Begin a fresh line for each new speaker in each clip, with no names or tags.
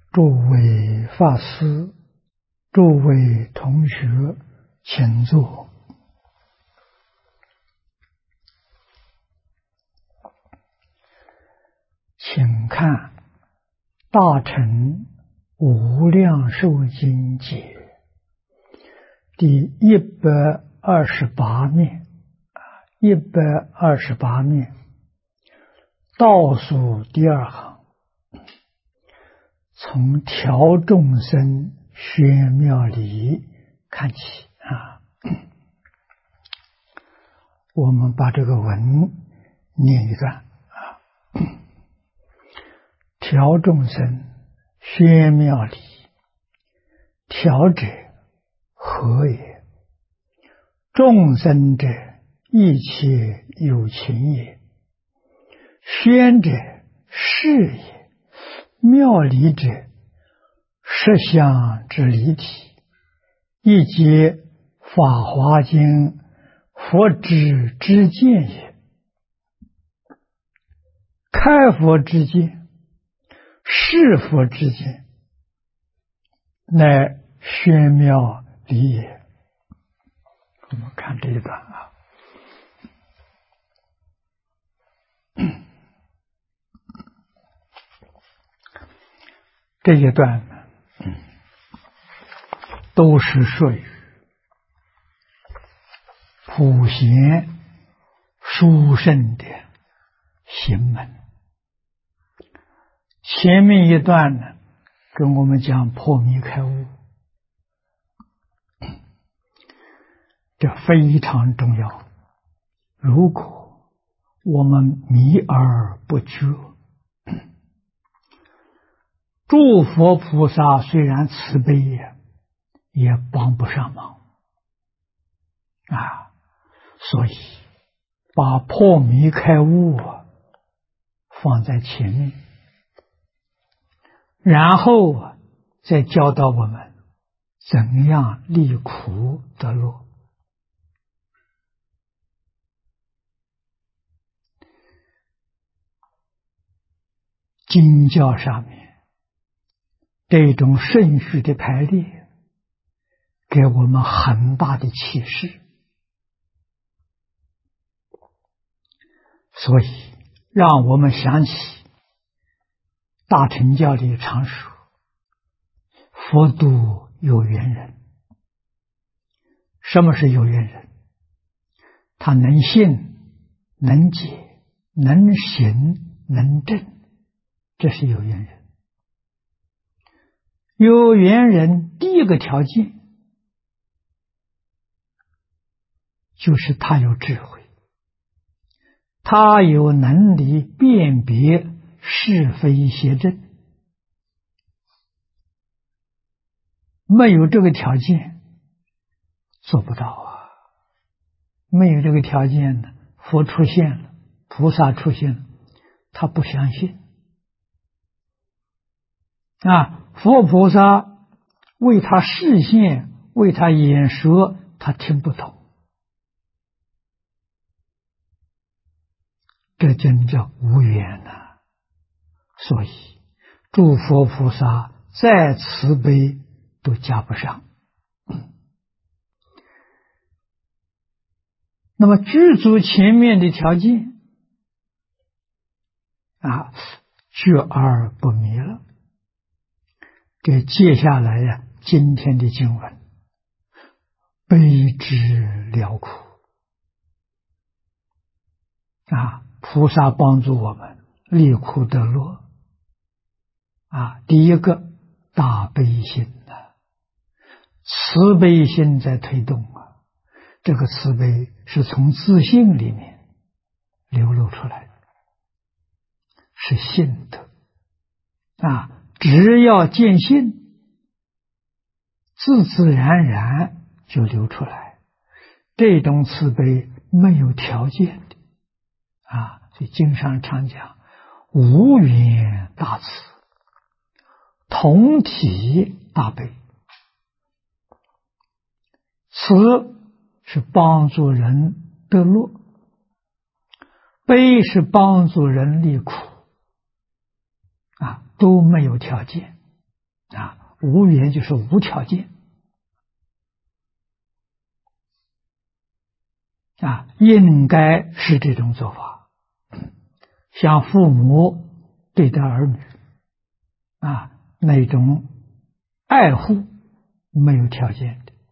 诸位法师，诸位同学，请坐。请看《大乘无量寿经解》第128面，128面倒数第二行，从调众生宣妙理看起啊。我们把这个文念一段啊。调众生宣妙理，调者何也？众生者，一切有情也；宣者是也；妙理者，实相之理体，亦皆法华经佛之知见也。开佛之见，是佛之见，乃宣妙理也。我们看这一段啊，这一段呢，都是属于普贤殊胜的行门。前面一段呢，跟我们讲破迷开悟，这非常重要。如果我们迷而不觉，诸佛菩萨虽然慈悲也帮不上忙啊。所以把破迷开悟放在前面，然后再教导我们怎样离苦得乐。经教上面这种顺序的排列，给我们很大的启示。所以让我们想起大乘教里常说，佛度有缘人。什么是有缘人？他能信，能解，能行，能证，这是有缘人。有缘人第一个条件就是他有智慧，他有能力辨别是非邪正。没有这个条件做不到啊。没有这个条件呢，佛出现了，菩萨出现了，他不相信啊。佛菩萨为他示现，为他演说，他听不懂。这真叫无缘呐。所以诸佛菩萨再慈悲都加不上。那么具足前面的条件啊，觉而不迷了。这接下来今天的经文，悲之了苦啊，菩萨帮助我们离苦得乐啊。第一个大悲心慈悲心在推动啊。这个慈悲是从自信里面流露出来的，是信德啊。只要见信，自自然然就流出来。这种慈悲没有条件的啊，所以经上常讲无缘大慈，同体大悲。慈是帮助人得乐，悲是帮助人离苦啊，都没有条件无缘就是无条件应该是这种做法，像父母对待儿女那种爱护没有条件的。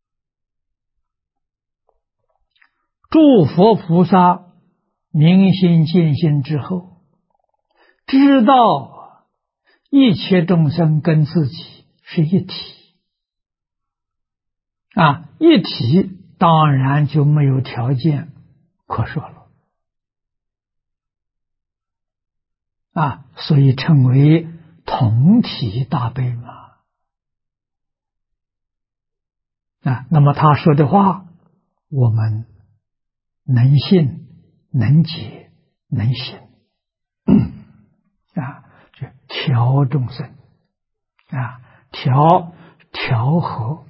诸佛菩萨明心见性之后，知道一切众生跟自己是一体一体当然就没有条件可说了所以称为同体大悲嘛那么他说的话我们能信能解能行就调众生调和。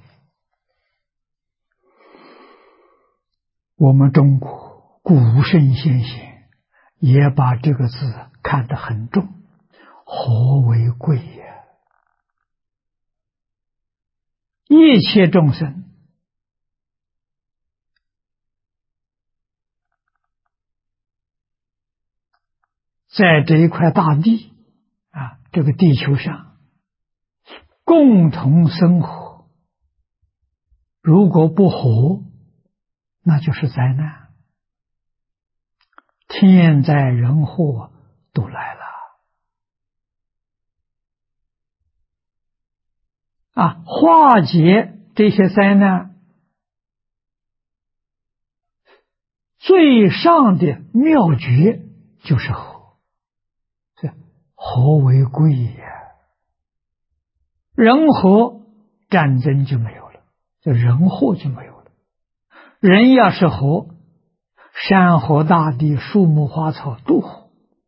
我们中国古圣先贤也把这个字看得很重，和为贵呀？一切众生在这一块大地这个地球上共同生活，如果不和，那就是灾难，天灾人祸都来了化解这些灾难最上的妙诀就是和，和为贵呀。人和，战争就没有了，人祸就没有了。人要是和，山河大地树木花草都和，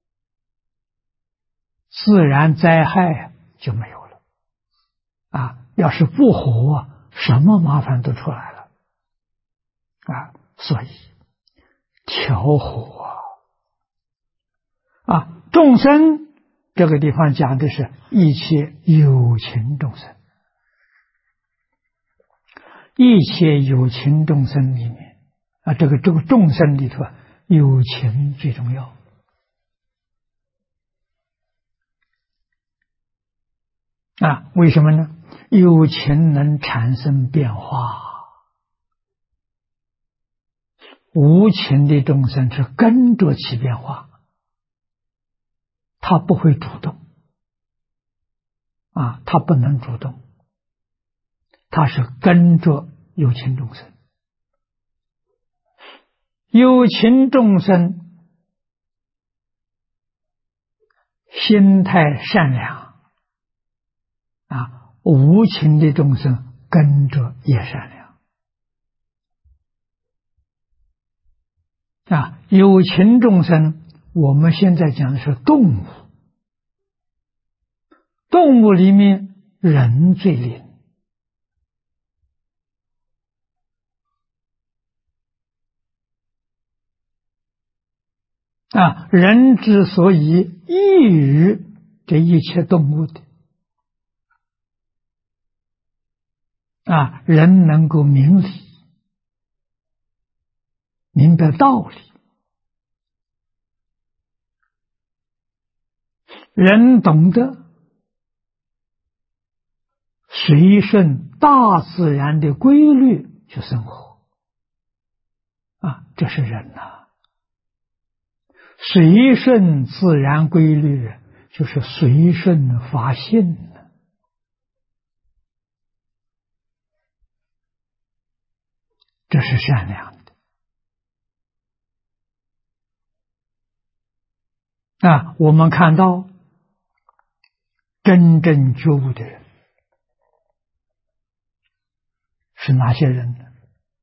自然灾害就没有了要是不和，什么麻烦都出来了所以调和众生这个地方讲的是一切有情众生，一切有情众生里面这个众生里头有情最重要为什么呢？有情能产生变化，无情的众生是跟着起变化，他不会主动他不能主动，他是跟着有情众生。有情众生心态善良无情的众生跟着也善良有情众生我们现在讲的是动物，动物里面人最灵人之所以异于这一切动物的人能够明理，明白道理，人懂得随顺大自然的规律去生活这是人随顺自然规律就是随顺法性这是善良的我们看到真正觉悟的人是哪些人呢？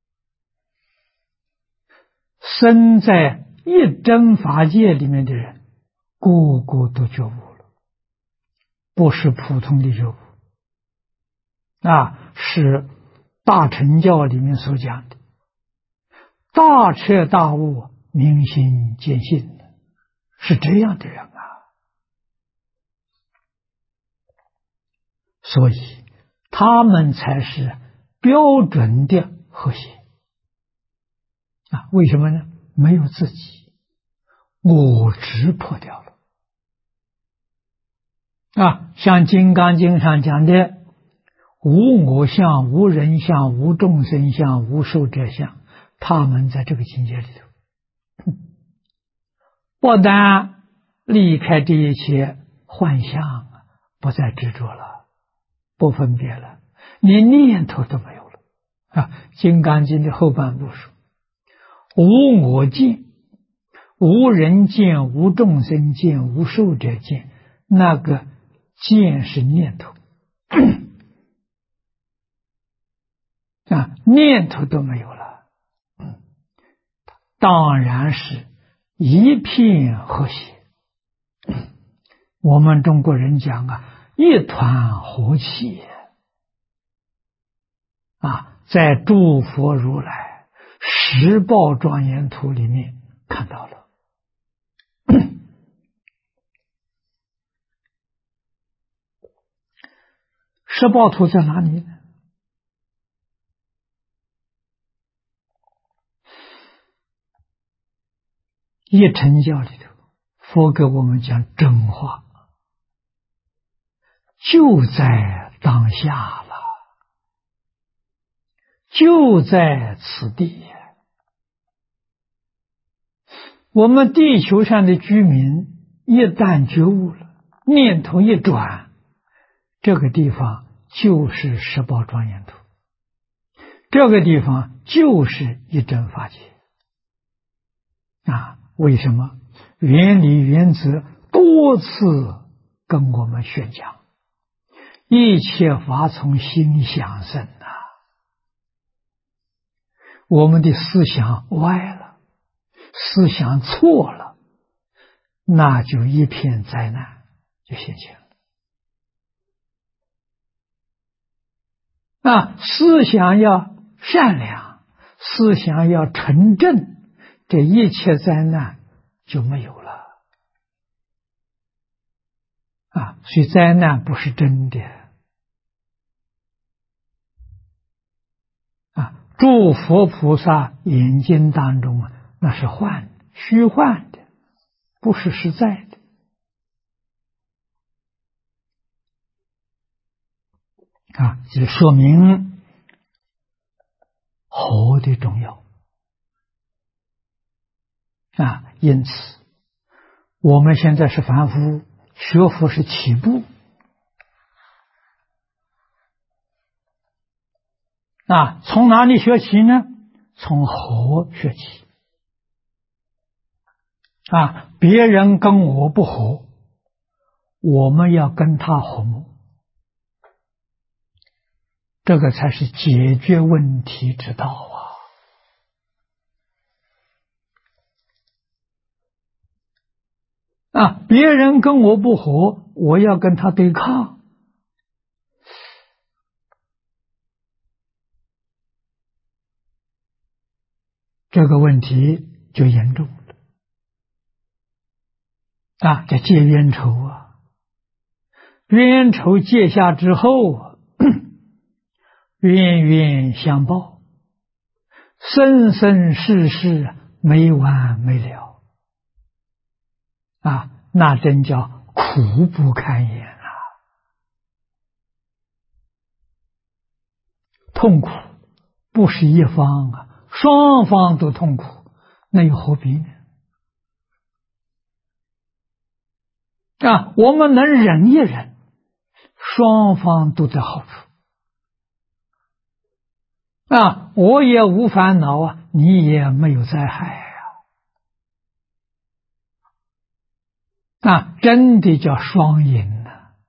身在一真法界里面的人个个都觉悟了，不是普通的觉悟是大乘教里面所讲的大彻大悟明心见性的，是这样的人所以他们才是标准的和谐啊！为什么呢？没有自己，我执破掉了啊！像《金刚经》上讲的，无我相、无人相、无众生相、无寿者相，他们在这个境界里头，不但离开这一切幻象，不再执着了，不分别了，连念头都没有了啊！《金刚经》的后半部说：无我见，无人见，无众生见，无寿者见。那个见是念头啊，念头都没有了，当然是一片和谐。我们中国人讲啊，一团和气啊，在诸佛如来十报庄严图里面看到了。十报图在哪里呢？一乘教里头，佛给我们讲真话，就在当下了，就在此地。我们地球上的居民一旦觉悟了，念头一转，这个地方就是十报庄严图，这个地方就是一真法界啊！为什么？原理原则多次跟我们宣讲，一切法从心想生啊！我们的思想歪了，思想错了，那就一片灾难就现前了啊！思想要善良，思想要纯正，这一切灾难就没有了啊！所以灾难不是真的啊！诸佛菩萨眼睛当中啊，那是虚幻的，不是实在的啊！这说明和的重要啊！因此我们现在是凡夫，学佛是起步啊！从哪里学起呢？从和学起啊！别人跟我不和，我们要跟他和睦，这个才是解决问题之道啊！别人跟我不和，我要跟他对抗，这个问题就严重了啊！这结冤仇啊，冤仇结下之后，冤冤相报，生生世世没完没了啊！那真叫苦不堪言啊！痛苦不是一方啊，双方都痛苦，那又何必呢？啊，我们能忍一忍，双方都得好处啊！我也无烦恼啊，你也没有灾害啊！真的叫双赢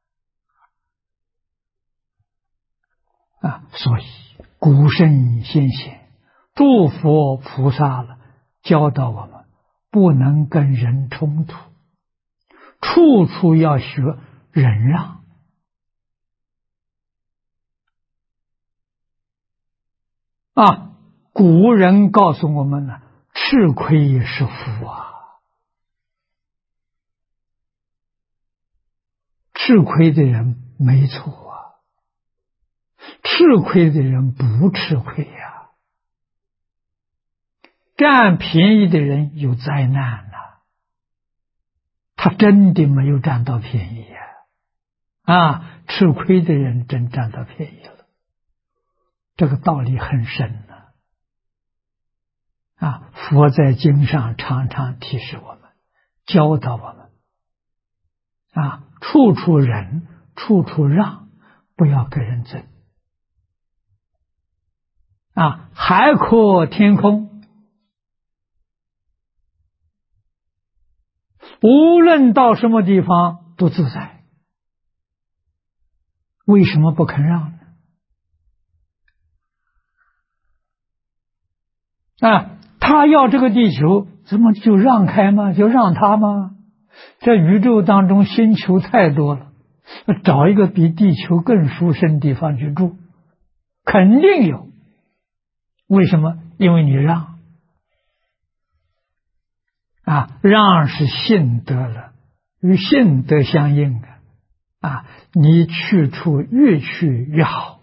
啊！所以古圣先贤、诸佛菩萨了，教导我们不能跟人冲突，处处要学忍让啊！古人告诉我们呢，吃亏是福啊！吃亏的人没错啊！ 吃亏的人不吃亏呀，占便宜的人有灾难呐，他真的没有占到便宜呀，吃亏的人真占到便宜了，这个道理很深佛在经上常常提示我们，教导我们处处忍，处处让，不要跟人争海阔天空，无论到什么地方都自在，为什么不肯让呢？他要这个地球，怎么就让开吗？就让他吗？在宇宙当中星球太多了，找一个比地球更殊胜地方去住，肯定有。为什么？因为你让让是信德了，与信德相应你去处越去越好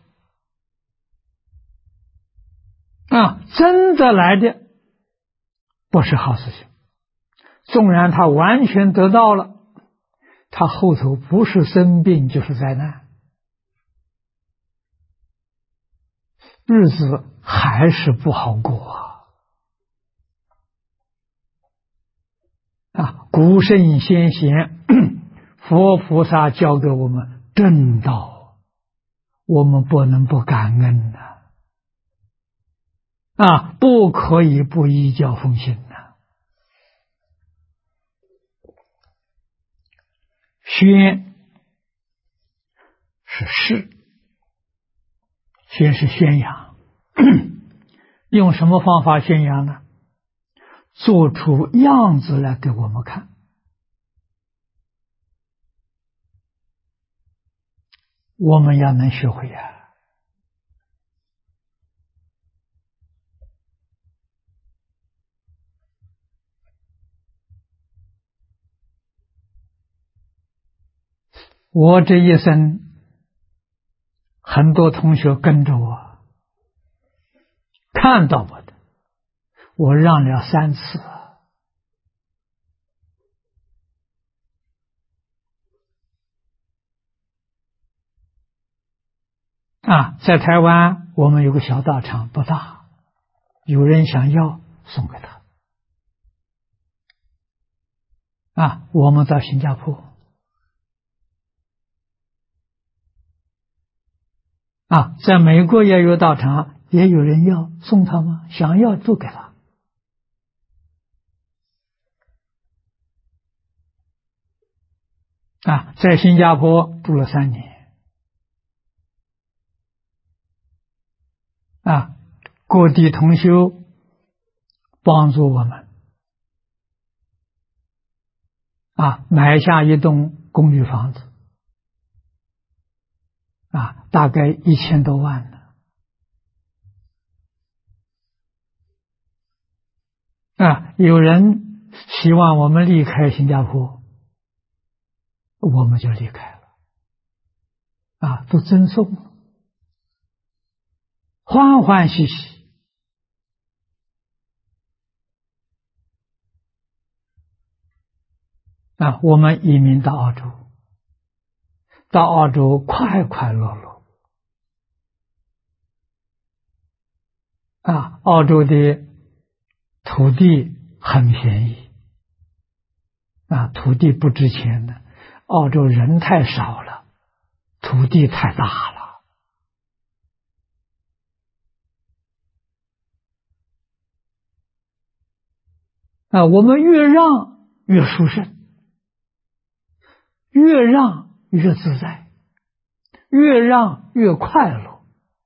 真的来的不是好事情。纵然他完全得到了，他后头不是生病就是灾难，日子还是不好过古圣先贤佛菩萨教给我们正道，我们不能不感恩不可以不依教奉行宣是示，宣是宣扬用什么方法宣扬呢？做出样子来给我们看。我们要能学会我这一生很多同学跟着我，看到我的，我让了3次在台湾我们有个小道场不大，有人想要送给他我们到新加坡在美国也有道场，也有人要送他吗？想要就给他在新加坡住了3年各地同修帮助我们买下一栋公寓房子大概1000多万呢有人希望我们离开新加坡，我们就离开了都赠送了，欢欢喜喜我们移民到澳洲，到澳洲快快乐乐澳洲的土地很便宜土地不值钱的，澳洲人太少了，土地太大了我们越让越殊胜，越让越自在，越让越快乐。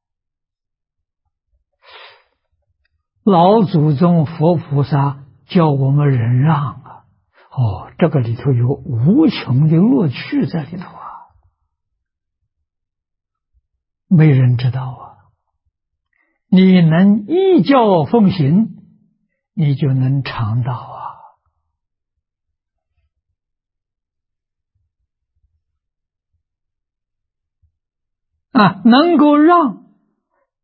老祖宗佛菩萨教我们忍让这个里头有无穷的乐趣在里头没人知道你能依教奉行，你就能尝到能够让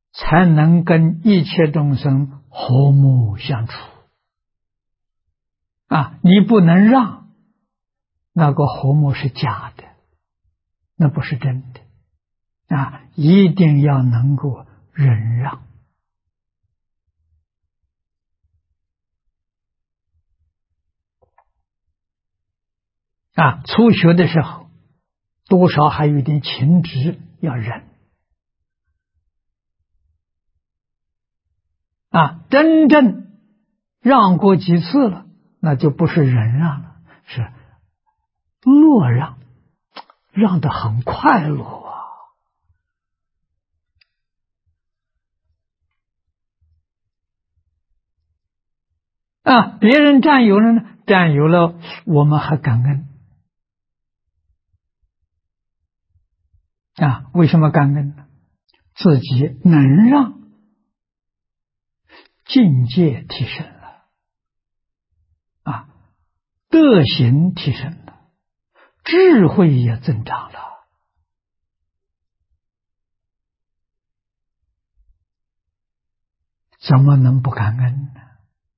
才能跟一切众生和睦相处。你不能让，那个和睦是假的，那不是真的。一定要能够忍让。初学的时候，多少还有一点情执，要忍。真正让过几次了，那就不是忍让了，是乐让，让得很快乐别人占有了呢，占有了我们还感恩为什么感恩呢？自己能让，境界提升了德行提升了，智慧也增长了，怎么能不感恩呢？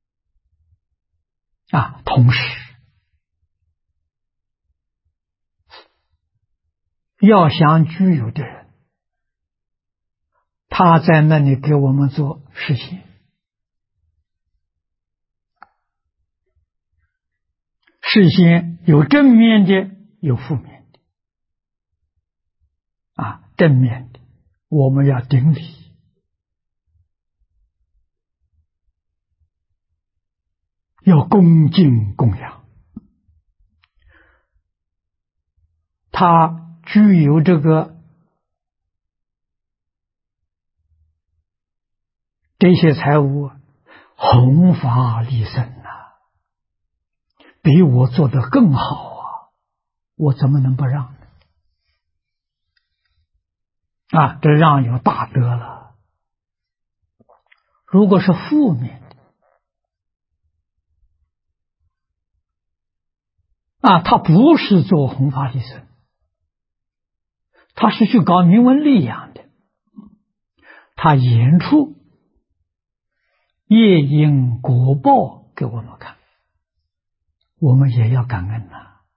同时要想具有的人，他在那里给我们做实现，实现有正面的，有负面的正面的我们要顶礼，要恭敬供养，他具有这些财物，弘法利生比我做得更好我怎么能不让呢？这让有大德了。如果是负面的他不是做弘法利生，他是去搞名闻利养的，他演出业因果报给我们看，我们也要感恩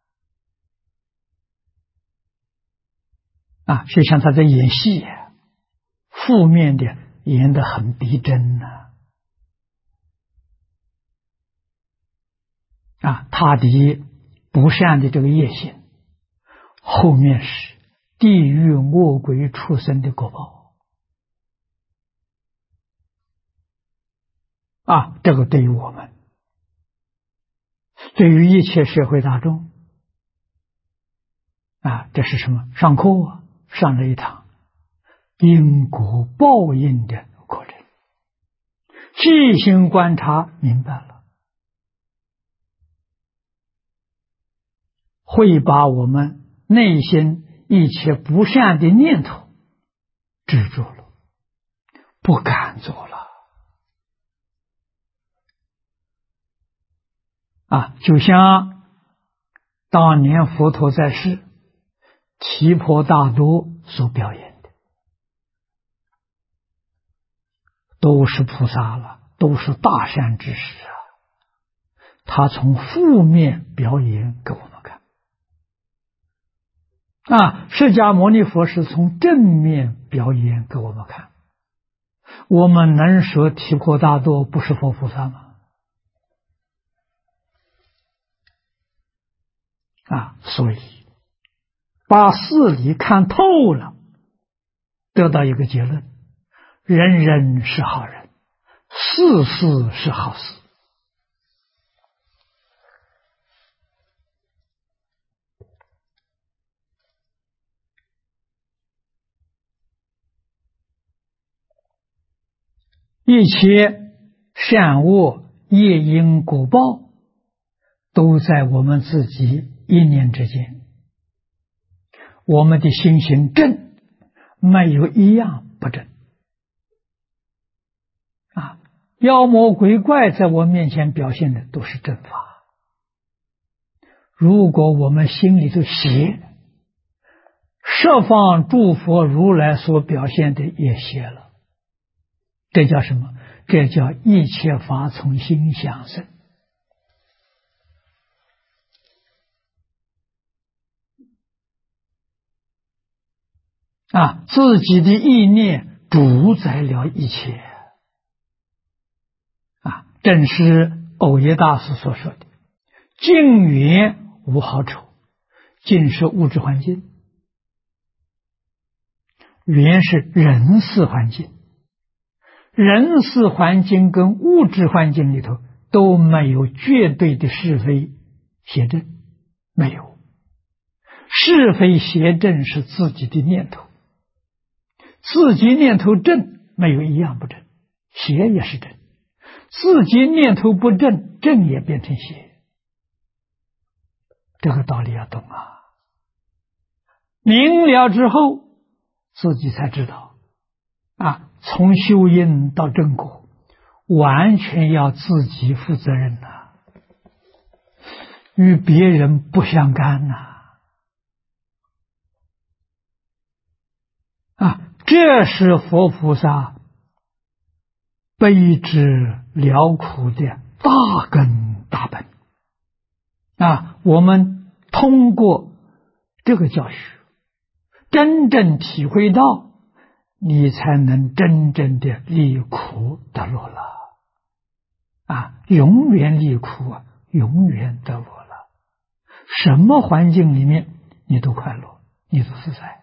就像他在演戏负面的演得很逼真他的不善的这个业性，后面是地狱恶鬼畜生的果报这个对于我们，对于一切社会大众这是什么？上课上了一堂因果报应的过程，细心观察明白了，会把我们内心一切不善的念头制住了，不敢做了就像当年佛陀在世，提婆达多所表演的，都是菩萨了，都是大善之士他从负面表演给我们看释迦牟尼佛是从正面表演给我们看，我们能说提婆达多不是佛菩萨吗？所以把事理看透了，得到一个结论：人人是好人，事事是好事。一切善恶业因果报都在我们自己一念之间，我们的心行正，没有一样不正妖魔鬼怪在我面前表现的都是正法，如果我们心里头邪，十方诸佛如来所表现的也邪了这叫什么？这叫一切法从心想生。自己的意念主宰了一切。正是藕耶大师所说的境缘无好丑，境是物质环境，缘是人事环境，人事环境跟物质环境里头都没有绝对的是非邪正，没有。是非邪正是自己的念头，自己念头正，没有一样不正，邪也是正；自己念头不正，正也变成邪。这个道理要懂啊！明了之后，自己才知道从修因到正果，完全要自己负责任与别人不相干这是佛菩萨悲之了苦的大根大本我们通过这个教学，真正体会到，你才能真正的离苦得乐了永远离苦永远得乐了。什么环境里面你都快乐，你都自在。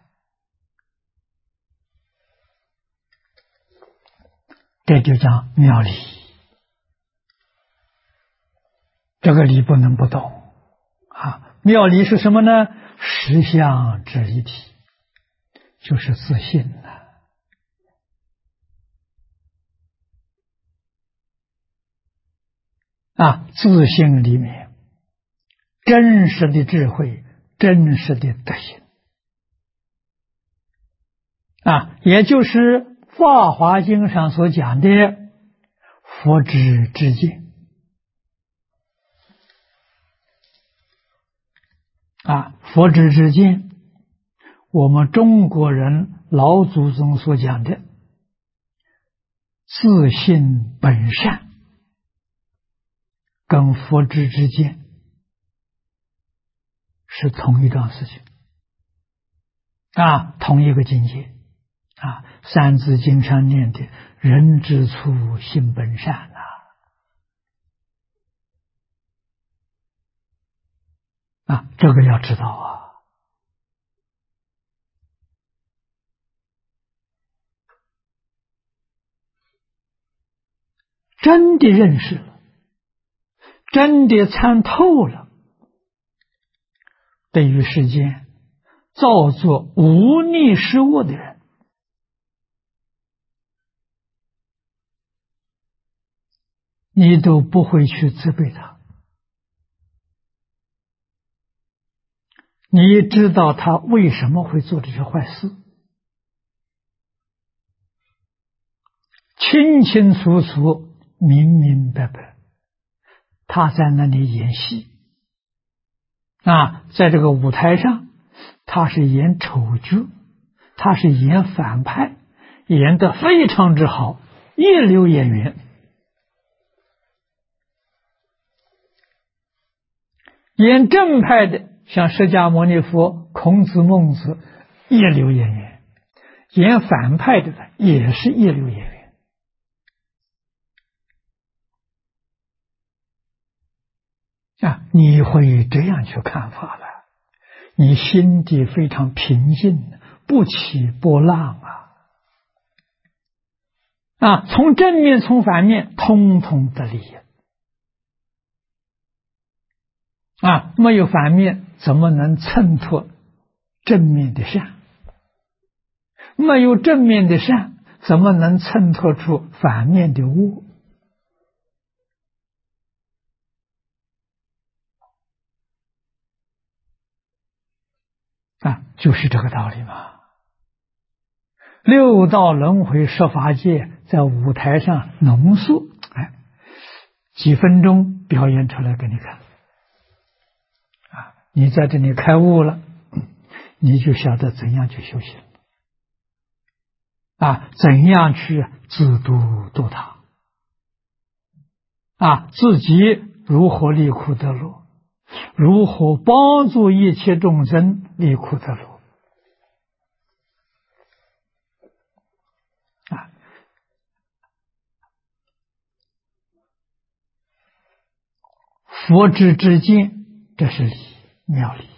这就叫妙理，这个理不能不懂妙理是什么呢？实相之一体，就是自信自信里面真实的智慧，真实的德行也就是法华经上所讲的佛之知见佛之知见，我们中国人老祖宗所讲的自信本善，跟佛之知见是同一桩事情同一个境界三字经上念的人之初性本善这个要知道真的认识了，真的参透了，对于世间造作无逆失恶的人，你都不会去责备他，你知道他为什么会做这些坏事，清清楚楚，明明白白，他在那里演戏在这个舞台上，他是演丑角，他是演反派，演得非常之好，一流演员。演正派的，像释迦牟尼佛、孔子、孟子，一流演员；演反派的也是一流演员。你会这样去看法了，你心地非常平静，不起波浪从正面从反面通通得利没有反面怎么能衬托正面的善？没有正面的善怎么能衬托出反面的恶？就是这个道理嘛。六道轮回十法界在舞台上浓缩，几分钟表演出来给你看你在这里开悟了，你就晓得怎样去修行怎样去自度度他自己如何离苦得乐，如何帮助一切众生离苦得乐佛之之见，这是理，妙理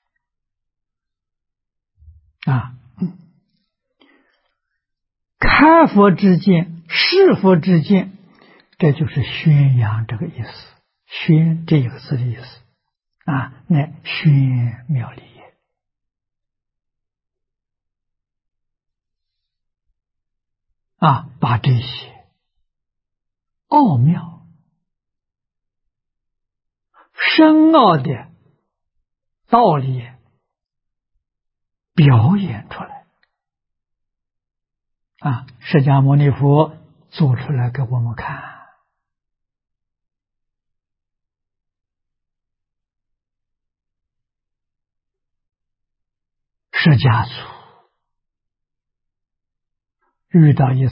开佛之见，是佛之见，这就是宣扬这个意思，宣这个字的意思乃宣妙理也把这些奥妙深奥的道理表演出来释迦牟尼佛做出来给我们看释迦族遇到一次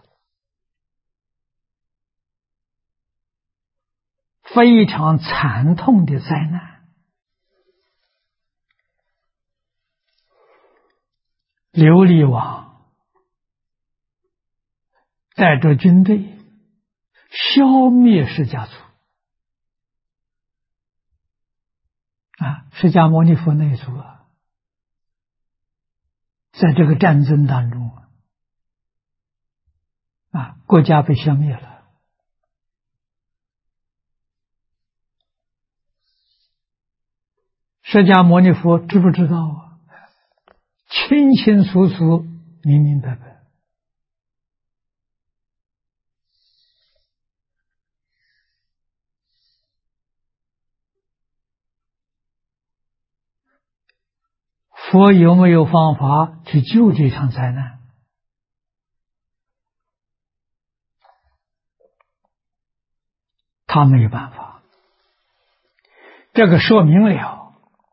非常惨痛的灾难，琉璃王带着军队消灭释迦族释迦牟尼佛那一族在这个战争当中国家被消灭了。释迦牟尼佛知不知道清清楚楚，明明白白。佛有没有方法去救这场灾难？他没有办法。这个说明了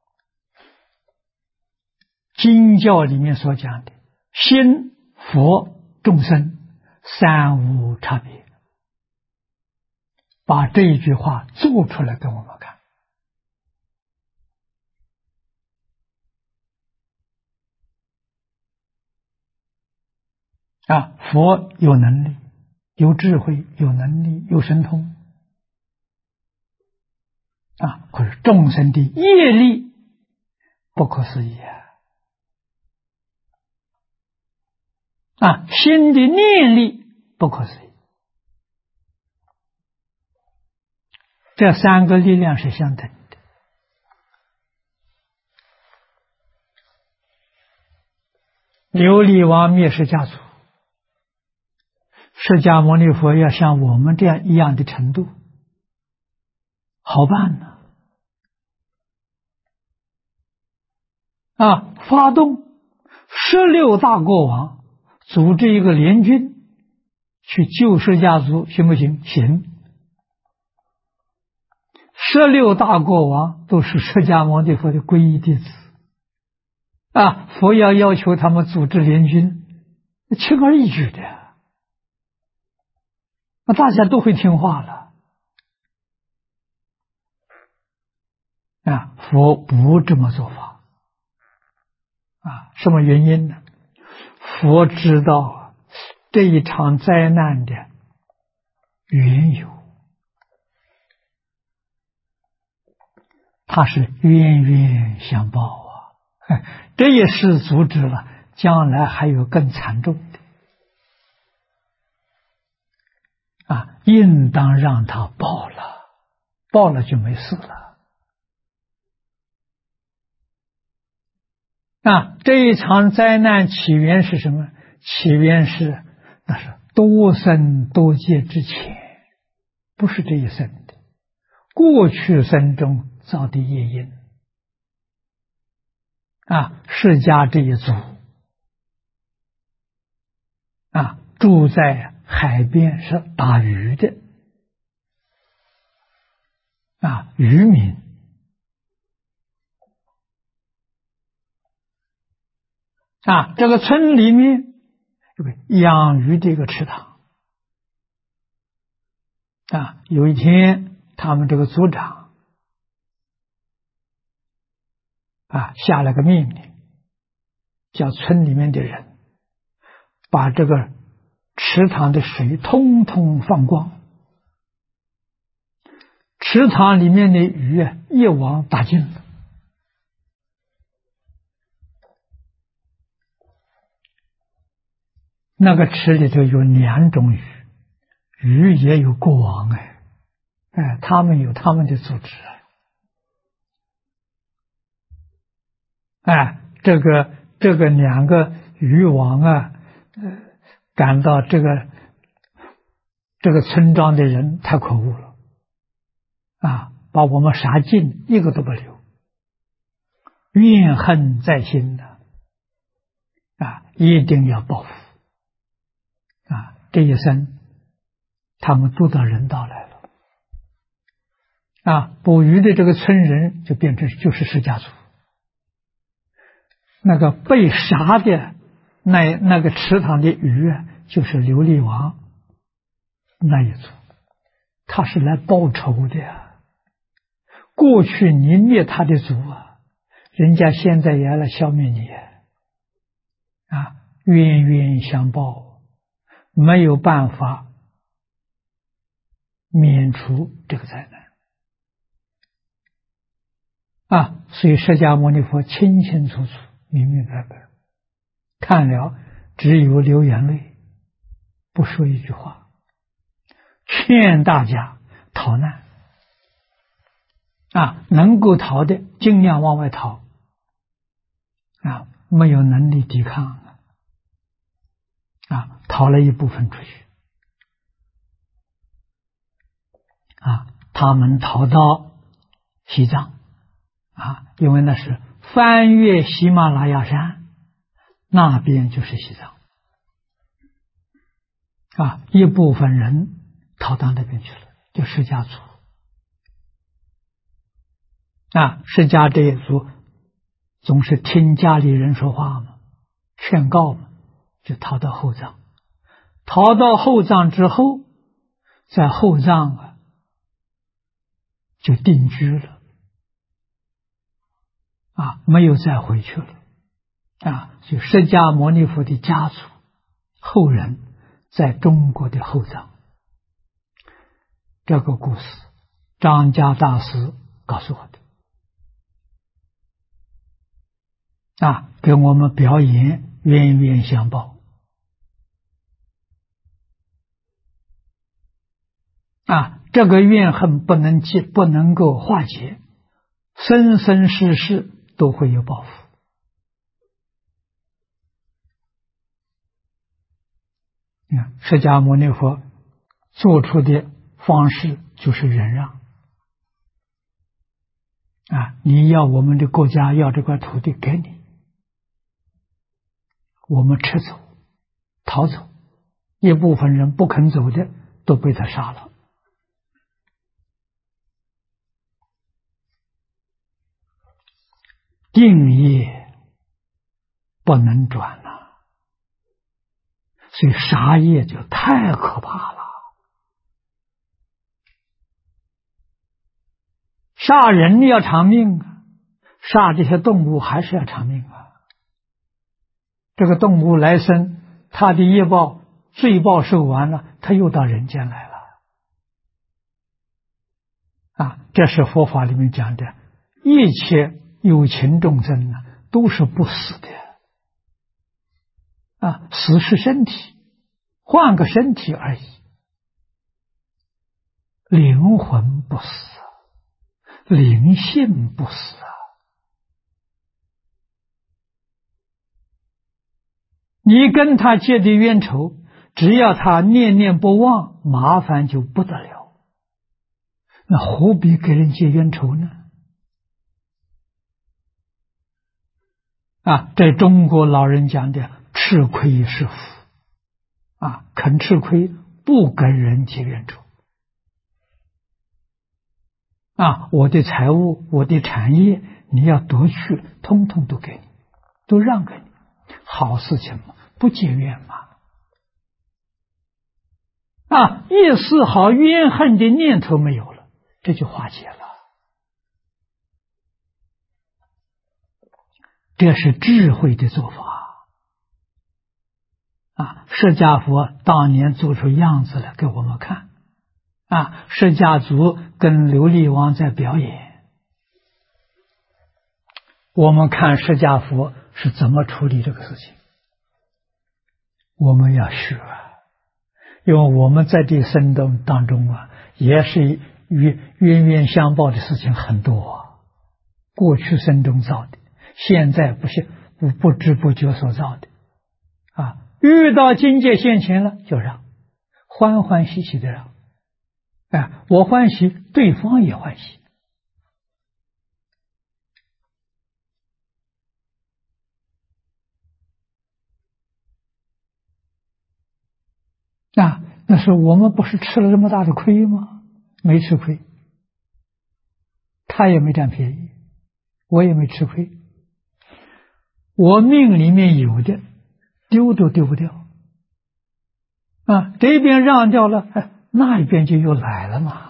经教里面所讲的心、佛、众生三无差别，把这一句话做出来给我们看。佛有能力，有智慧，有能力，有神通可是众生的业力不可思议心的念力不可思议。这三个力量是相等的。琉璃王灭释迦族，释迦牟尼佛要像我们这样一样的程度，好办呢发动16大国王，组织一个联军去救释迦族，行不行？行。16大国王都是释迦牟尼佛的皈依弟子佛要求他们组织联军，轻而易举的大家都会听话了佛不这么做法什么原因呢？佛知道这一场灾难的缘由，他是冤冤相报这也是阻止了将来还有更惨重的应当让他报了，报了就没事了这一场灾难起源是什么？起源是那是多生多劫之前，不是这一生的，过去生中造的业因释迦这一族住在海边是打鱼的渔民这个村里面这个养鱼这个池塘有一天他们这个组长下了个命令，叫村里面的人把这个池塘的水通通放光，池塘里面的鱼一网打尽了。那个池里头有2种鱼，鱼也有国王他们有他们的组织这个2个鱼王感到这个村庄的人太可恶了把我们杀尽，一个都不留，怨恨在心的一定要报复这一生他们渡到人道来了捕鱼的这个村人就变成就是释迦族，那个被杀的那个池塘的鱼就是琉璃王那一族，他是来报仇的过去你灭他的族人家现在也来消灭你冤冤相报，没有办法免除这个灾难所以释迦牟尼佛清清楚楚明明白白，看了只有流眼泪，不说一句话，劝大家逃难能够逃的尽量往外逃没有能力抵抗逃了一部分出去他们逃到西藏因为那是翻越喜马拉雅山，那边就是西藏一部分人逃到那边去了，就释迦族释迦这一族总是听家里人说话嘛，劝告嘛，就逃到后藏。逃到后藏之后，在后藏就定居了没有再回去了就释迦牟尼佛的家族后人在中国的后藏。这个故事张家大师告诉我的给我们表演冤冤相报这个怨恨不能够化解，生生世世都会有报复释迦牟尼佛做出的方式就是忍让你要我们的国家要这块土地给你，我们撤走逃走，一部分人不肯走的都被他杀了定业不能转所以杀业就太可怕了。杀人要偿命杀这些动物还是要偿命这个动物来生，他的业报罪报受完了，他又到人间来了这是佛法里面讲的，一切有情众生都是不死的死是身体，换个身体而已，灵魂不死灵性不死你跟他结的冤仇，只要他念念不忘，麻烦就不得了，那何必给人结冤仇呢在中国老人讲的吃亏是福肯吃亏，不跟人结冤仇我的财物我的产业你要夺去，通通都给你，都让给你，好事情嘛，不结怨嘛一丝毫怨恨的念头没有了，这就化解了。这是智慧的做法。释迦佛当年做出样子来给我们看。释迦族跟琉璃王在表演，我们看释迦佛是怎么处理这个事情，我们要学。因为我们在这生当中也是与冤冤相报的事情很多，过去生中造的，现在不知不觉所造的。遇到境界现前了就让，欢欢喜喜的让。我欢喜，对方也欢喜。那是我们不是吃了这么大的亏吗？没吃亏，他也没占便宜，我也没吃亏。我命里面有的丢都丢不掉。这边让掉了，那一边就又来了嘛。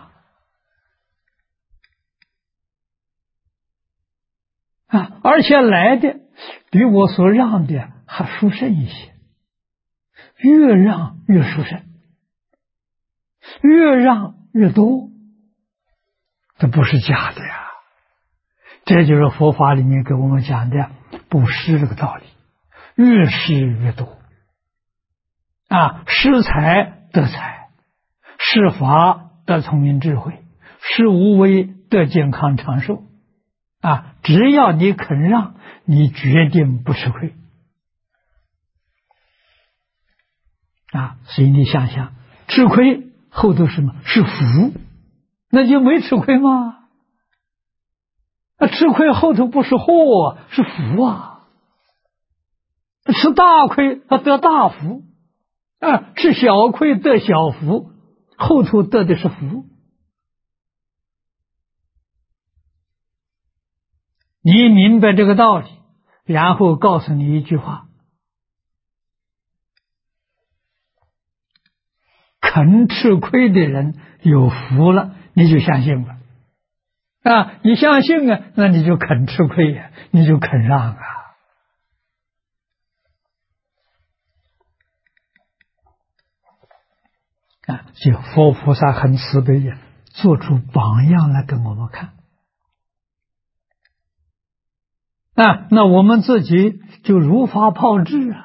而且来的比我所让的还殊胜一些，越让越殊胜，越让越多，这不是假的呀。这就是佛法里面给我们讲的布施这个道理，越施越多。施财得财，施法得聪明智慧，施无为得健康长寿。只要你肯让，你决定不吃亏。所以你想想，吃亏后头什么是福，那就没吃亏吗？吃亏后头不是祸，是福啊！吃大亏得大福，吃小亏得小福，后头得的是福。你明白这个道理，然后告诉你一句话：肯吃亏的人有福了，你就相信吧。你相信那你就肯吃亏你就肯让就佛菩萨很慈悲做出榜样来跟我们看。那我们自己就如法炮制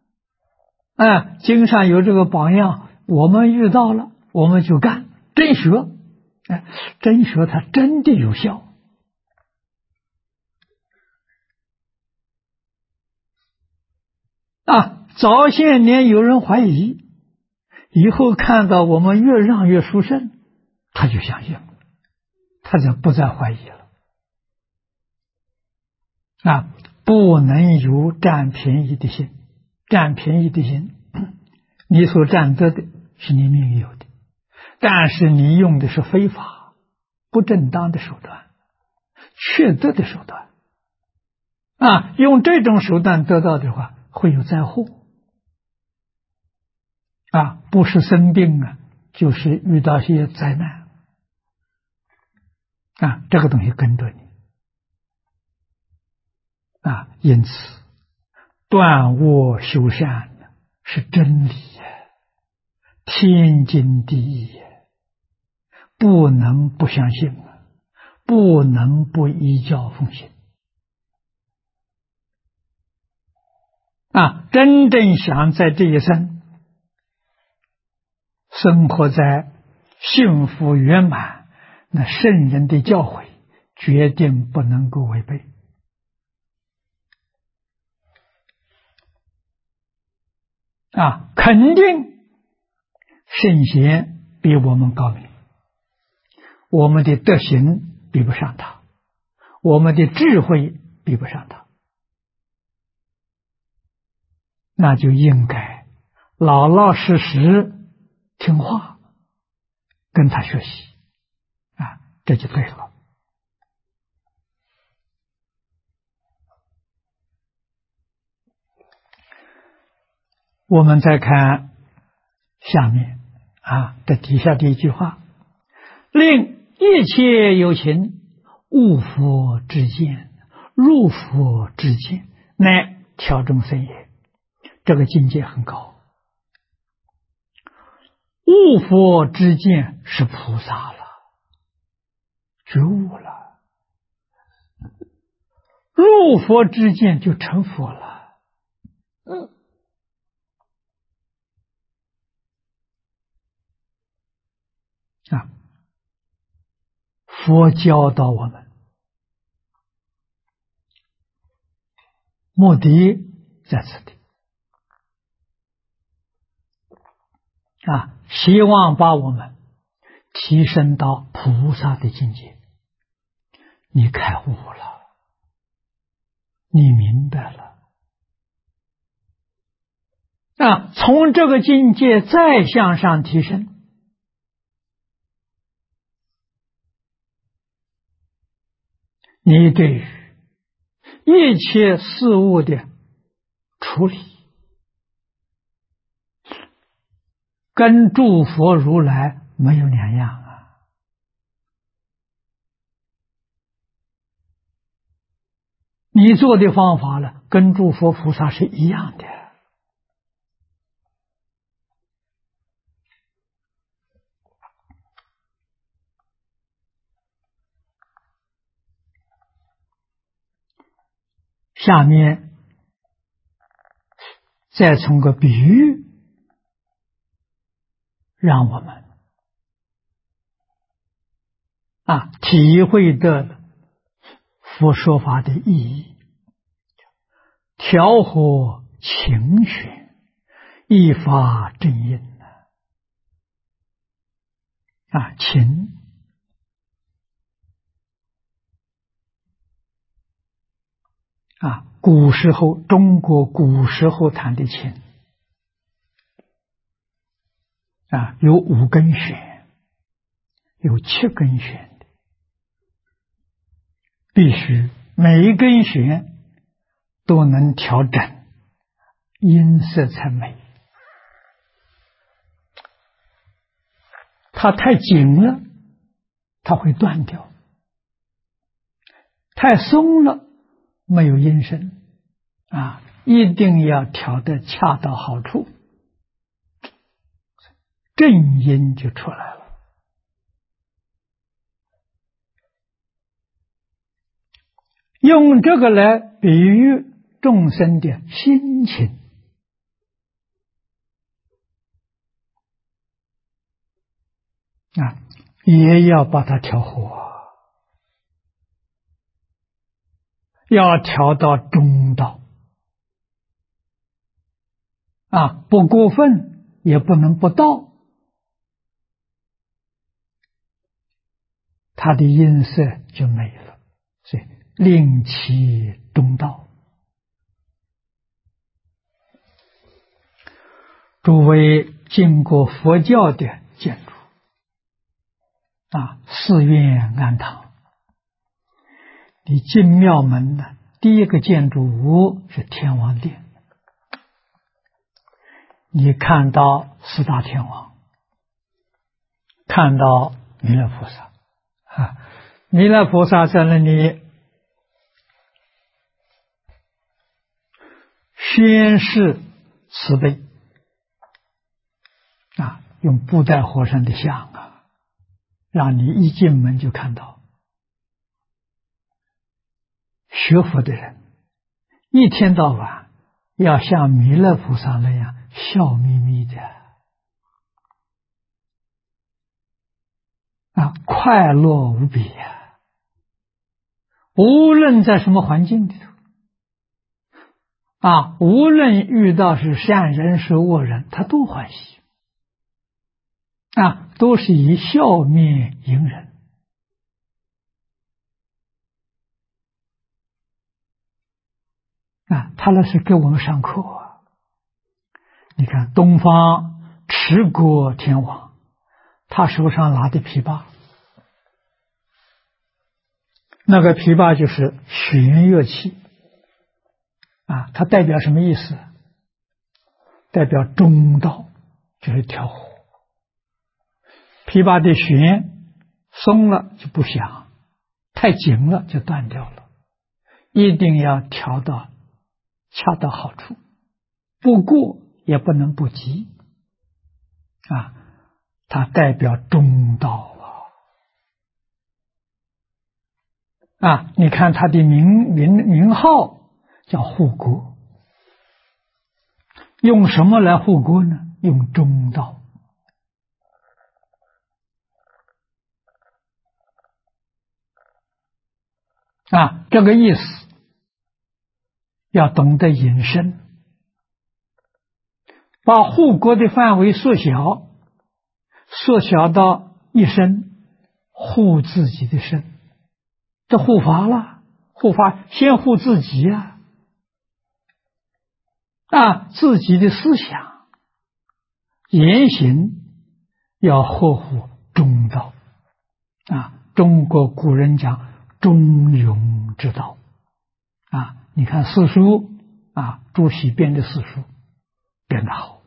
经上有这个榜样，我们遇到了我们就干，真学。真学它真的有效。早些年有人怀疑，以后看到我们越让越殊胜，他就相信了，他就不再怀疑了。不能有占便宜的心，占便宜的心，你所占得的是你命有的，但是你用的是非法、不正当的手段、缺德的手段用这种手段得到的话，会有灾祸不是生病就是遇到些灾难这个东西跟着你因此断恶修善是真理天经地义不能不相信不能不依教奉行真正想在这一生生活在幸福圆满，那圣人的教诲决定不能够违背肯定圣贤比我们高明，我们的德行比不上他，我们的智慧比不上他，那就应该老老实实听话，跟他学习这就对了。我们再看下面的底下的一句话，令一切有情悟佛之见，入佛之见，乃调众生也。这个境界很高。悟佛之见是菩萨了，觉悟了；入佛之见就成佛了。佛教导我们，目的在此地希望把我们提升到菩萨的境界。你开悟了，你明白了从这个境界再向上提升，你对于一切事物的处理，跟诸佛如来没有两样你做的方法呢，跟诸佛菩萨是一样的。下面再从个比喻，让我们体会的佛说法的意义。调和情绪，一法正印情古时候中国古时候谈的情有5根弦，有7根弦的，必须每一根弦都能调整，音色才美。它太紧了，它会断掉；太松了，没有音声一定要调得恰到好处，正音就出来了。用这个来比喻众生的心情也要把它调和，要调到中道不过分，也不能不到，它的音色就没了。所以令其中道。诸位经过佛教的建筑寺院庵堂，你进庙门呢，第一个建筑物是天王殿，你看到4大天王，看到弥勒菩萨弥勒菩萨在那里宣示慈悲用布袋和尚的像让你一进门就看到。学佛的人一天到晚要像弥勒菩萨那样笑眯眯的快乐无比无论在什么环境里头无论遇到是善人是恶人，他都欢喜都是以笑面迎人他那是给我们上课你看东方持国天王，他手上拿的琵琶，那个琵琶就是弦乐器它代表什么意思？代表中道，就是调和琵琶的弦松了就不响，太紧了就断掉了，一定要调到恰到好处，不过也不能不及啊，它代表中道啊！你看它的名号叫护国，用什么来护国呢？用中道啊，这个意思要懂得引申，把护国的范围缩小到一身，护自己的身，这护法了。护法先护自己自己的思想言行要呵护中道中国古人讲中庸之道你看四书朱熹编的四书编得好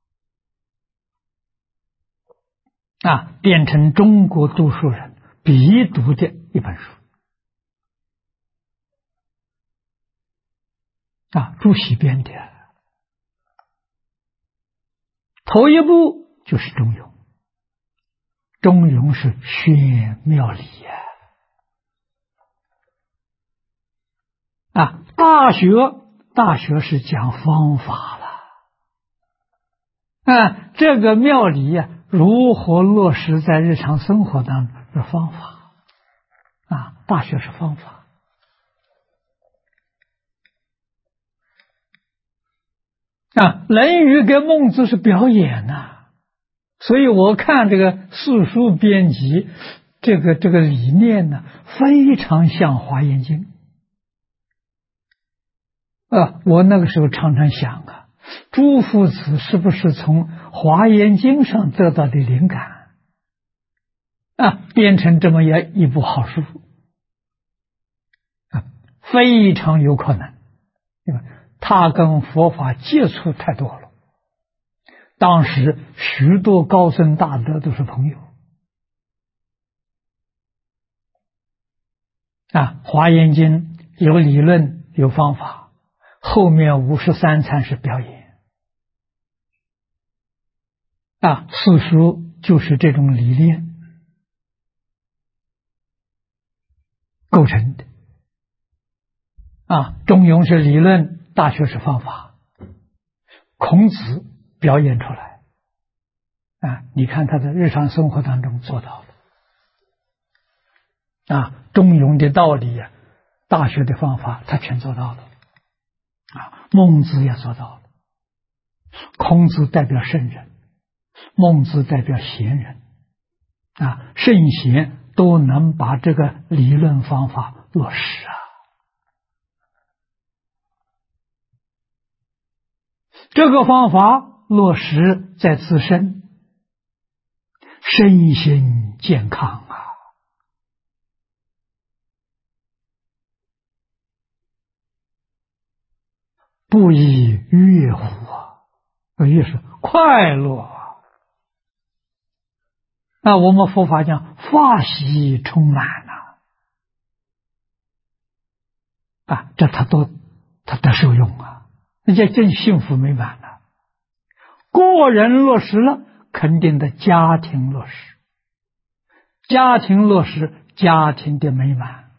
变成中国读书人必读的一本书朱熹编的，头一部就是中庸，中庸是玄妙理大学是讲方法了这个妙理如何落实在日常生活当中是方法大学是方法论语跟孟子是表演所以我看这个四书编辑这个理念非常像华严经我那个时候常常想朱夫子是不是从华严经上得到的灵感编成这么一部好书非常有可能对吧？他跟佛法接触太多了，当时许多高僧大德都是朋友华严经有理论有方法，后面53参是表演四书就是这种理念构成的中庸是理论，大学是方法，孔子表演出来你看他在日常生活当中做到了中庸的道理大学的方法他全做到了孟子也做到了，孔子代表圣人，孟子代表贤人圣贤都能把这个理论方法落实这个方法落实在自身，身心健康不亦乐乎乐是快乐我们佛法讲法喜充满这他得受用那叫真幸福美满个人落实了，肯定的家庭落实，家庭落实家庭的美满，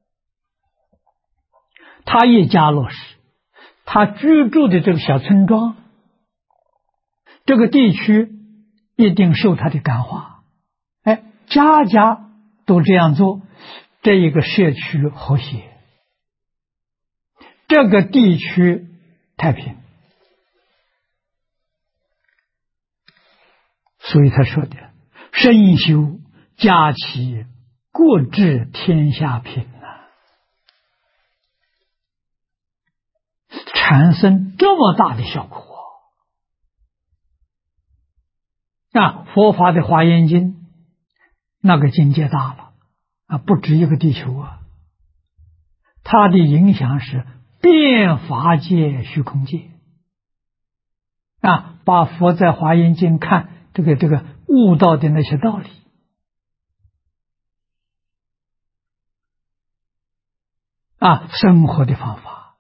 他一家落实，他居住的这个小村庄这个地区一定受他的感化家家都这样做，这一个社区和谐，这个地区太平，所以他说的身修家齐国治天下平产生这么大的效果佛法的华严经那个境界大了不止一个地球它的影响是遍法界虚空界把佛在华严经看这个悟道的那些道理生活的方法、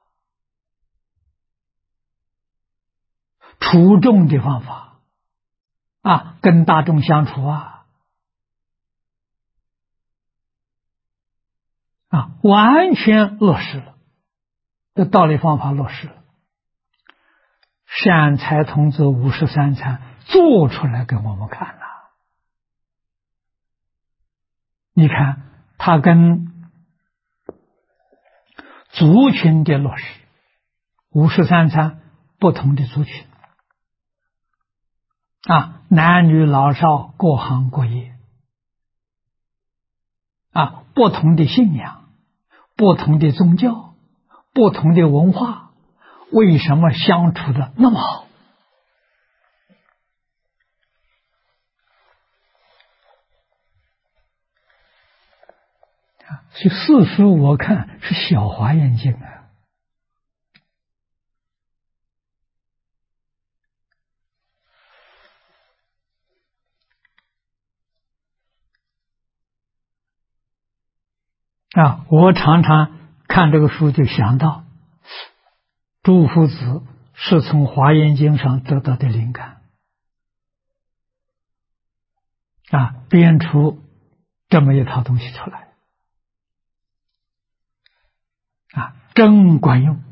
处众的方法跟大众相处完全落实了，这道理方法落实了。善财童子53参做出来给我们看了。你看他跟族群的落实，53参不同的族群男女老少各行各业不同的信仰、不同的宗教、不同的文化，为什么相处的那么好？所以四书我看是小华严经我常常看这个书就想到诸夫子是从华严经上得到的灵感编出这么一套东西出来真管用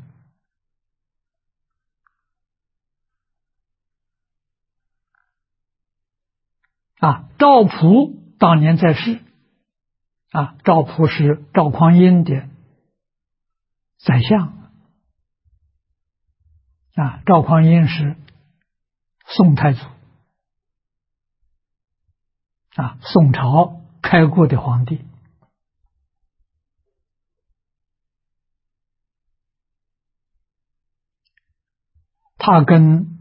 赵普当年在世赵普是赵匡胤的宰相赵匡胤是宋太祖宋朝开国的皇帝。他跟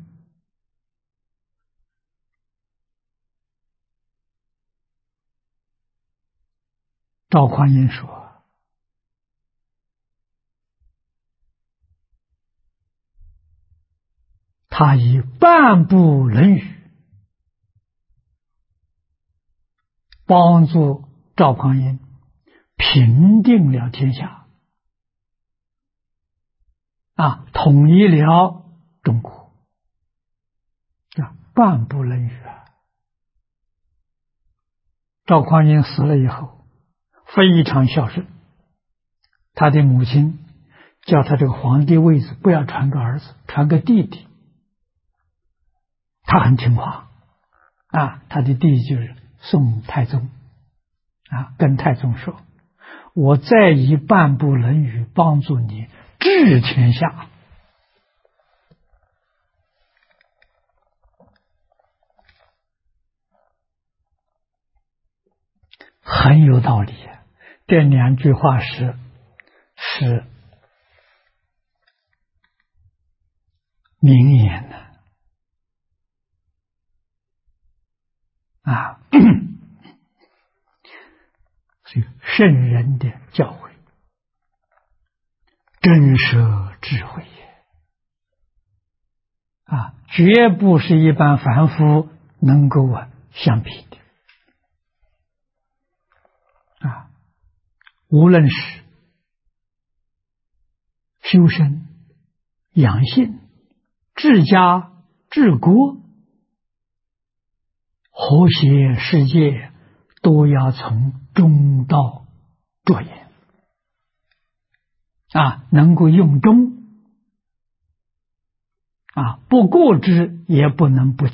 赵匡胤说：“他以半部《论语》帮助赵匡胤平定了天下，统一了中国。半部《论语》赵匡胤死了以后，非常孝顺，他的母亲叫他这个皇帝位置不要传给儿子，传给弟弟。他很听话他的弟弟就是宋太宗跟太宗说：“我再以半部《论语》帮助你治天下。”很有道理这两句话是名言所以圣人的教诲真是智慧绝不是一般凡夫能够相比的无论是修身、养性、治家、治国、和谐世界，都要从中道着眼能够用中不过之也不能不及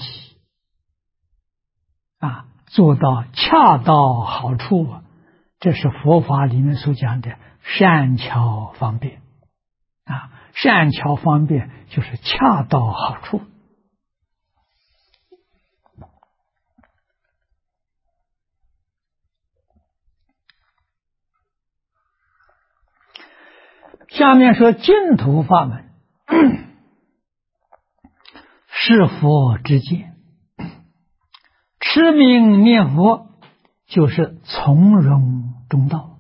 做到恰到好处这是佛法里面所讲的善巧方便善巧方便就是恰到好处。下面说净土法门是佛之见，持名念佛就是从容中道。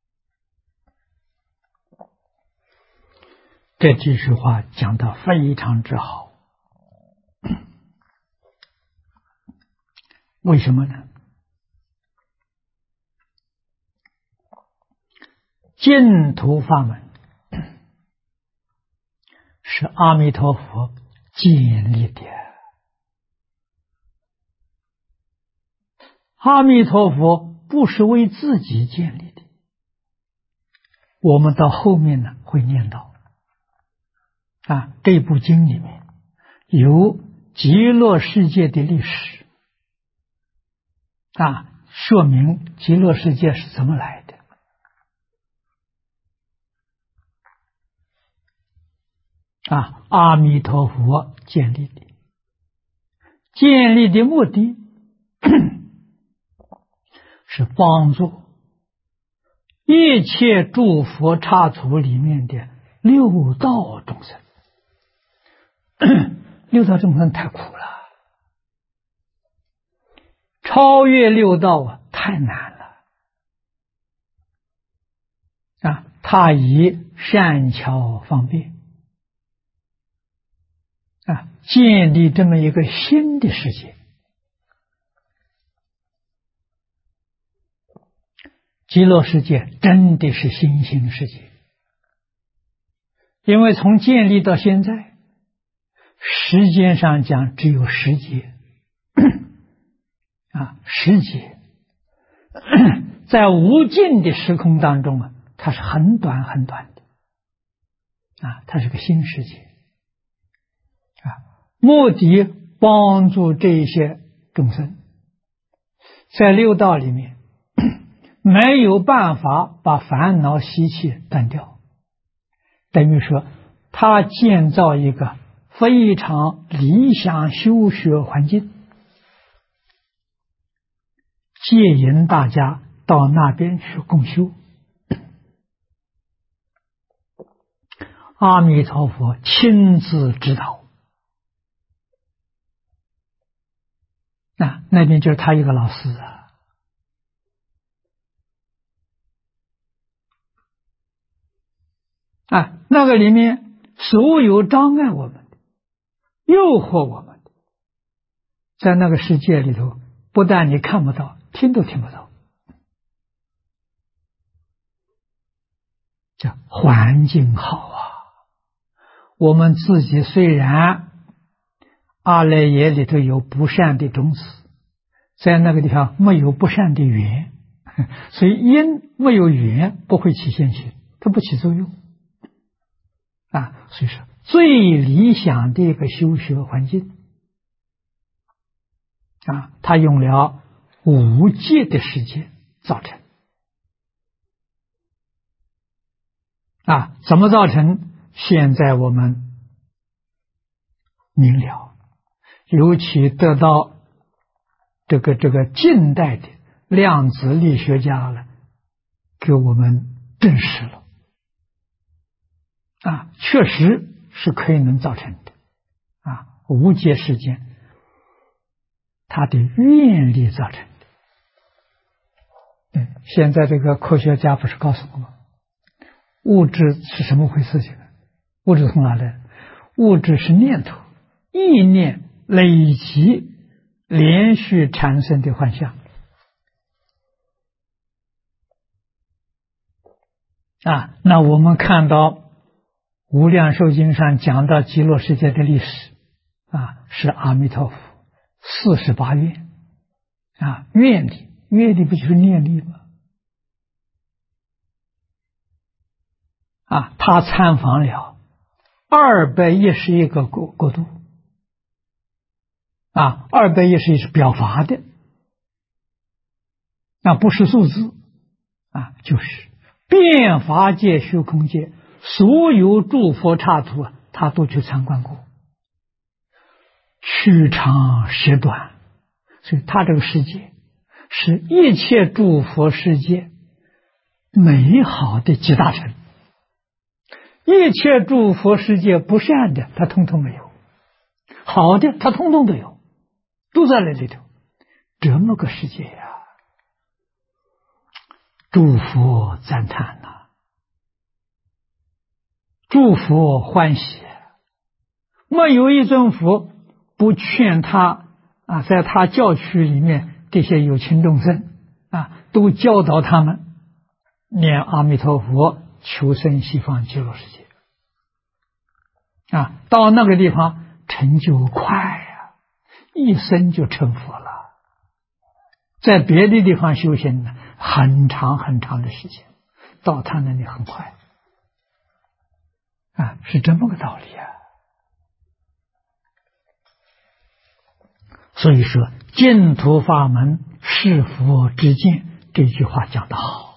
这几句话讲得非常之好为什么呢？净土法门是阿弥陀佛建立的，阿弥陀佛不是为自己建立的。我们到后面呢会念到这部经里面有极乐世界的历史说明极乐世界是怎么来的。阿弥陀佛建立的，建立的目的是帮助一切诸佛刹土里面的六道众生。六道众生太苦了，超越六道太难了他以善巧方便建立这么一个新的世界。极乐世界真的是新兴世界，因为从建立到现在，时间上讲只有10劫10劫，在无尽的时空当中它是很短很短的它是个新世界目的帮助这些众生在六道里面没有办法把烦恼习气断掉，等于说他建造一个非常理想修学环境，接引大家到那边去共修。阿弥陀佛亲自指导那边就是他一个老师那个里面所有障碍我们的、诱惑我们的，在那个世界里头，不但你看不到，听都听不到。叫环境好我们自己虽然阿赖耶里头有不善的种子，在那个地方没有不善的缘，所以因没有缘不会起现行，它不起作用所以说最理想的一个修学环境他用了无界的时间造成怎么造成？现在我们明了，尤其得到这个近代的量子力学家了，给我们证实了确实是可以能造成的无界时间它的愿力造成的。现在这个科学家不是告诉我们物质是什么回事情？物质从哪来？物质是念头，意念累积连续产生的幻象那我们看到无量寿经上讲到极乐世界的历史是阿弥陀佛48愿愿力，愿力不就是念力吗？他参访了211个国度211是表法的不是数字就是遍法界虚空界所有诸佛刹土他都去参观过，去长实短，所以他这个世界是一切诸佛世界美好的集大成，一切诸佛世界不善的他通通没有，好的他通通都有，都在那里头。这么个世界诸佛赞叹诸佛欢喜没有一尊佛不劝他在他教区里面这些有情众生都教导他们念阿弥陀佛，求生西方极乐世界到那个地方成就快一生就成佛了。在别的地方修行呢，很长很长的时间，到他那里很快是这么个道理所以说净土法门是佛之见，这句话讲得好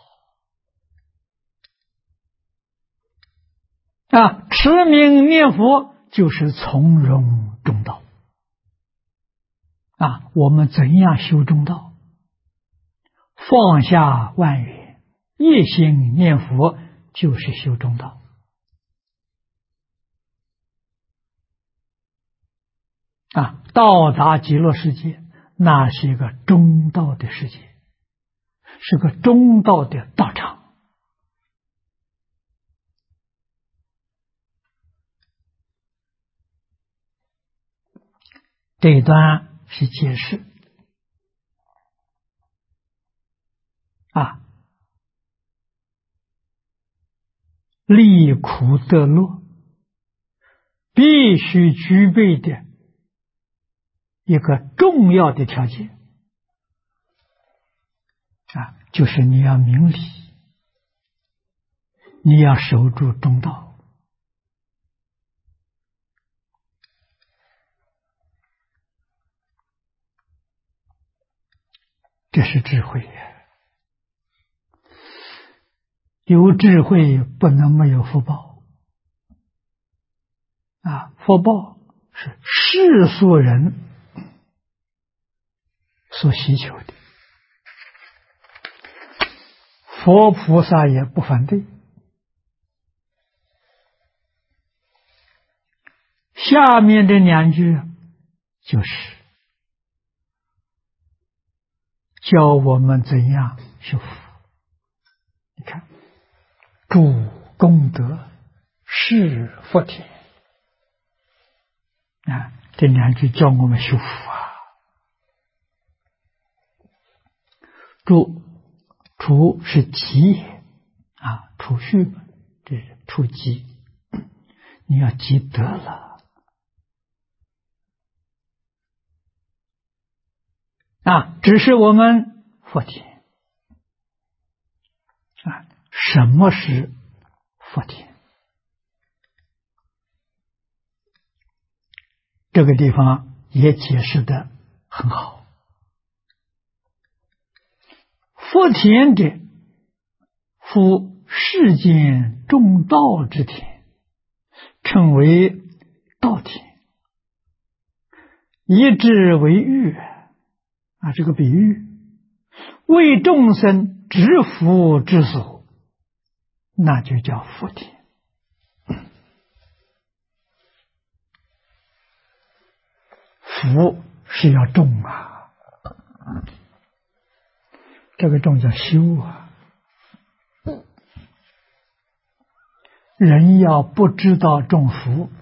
持名念佛就是从容中道我们怎样修中道？放下万缘，一心念佛，就是修中道到达极乐世界，那是一个中道的世界，是个中道的道场这一段是解释离苦得乐必须具备的一个重要的条件就是你要明理，你要守住中道这是智慧有智慧不能没有福报福报是世俗人所希求的，佛菩萨也不反对。下面这两句就是教我们怎样修福。你看，诸功德是福田这两句教我们修福除是积也储蓄嘛，这是储积，你要积德了只是我们福田什么是福田？这个地方也解释得很好。福田者，夫世间中道之田，称为道田，以之为喻这个比喻为众生知福之所，那就叫福田。福是要种这个种叫修人要不知道种福，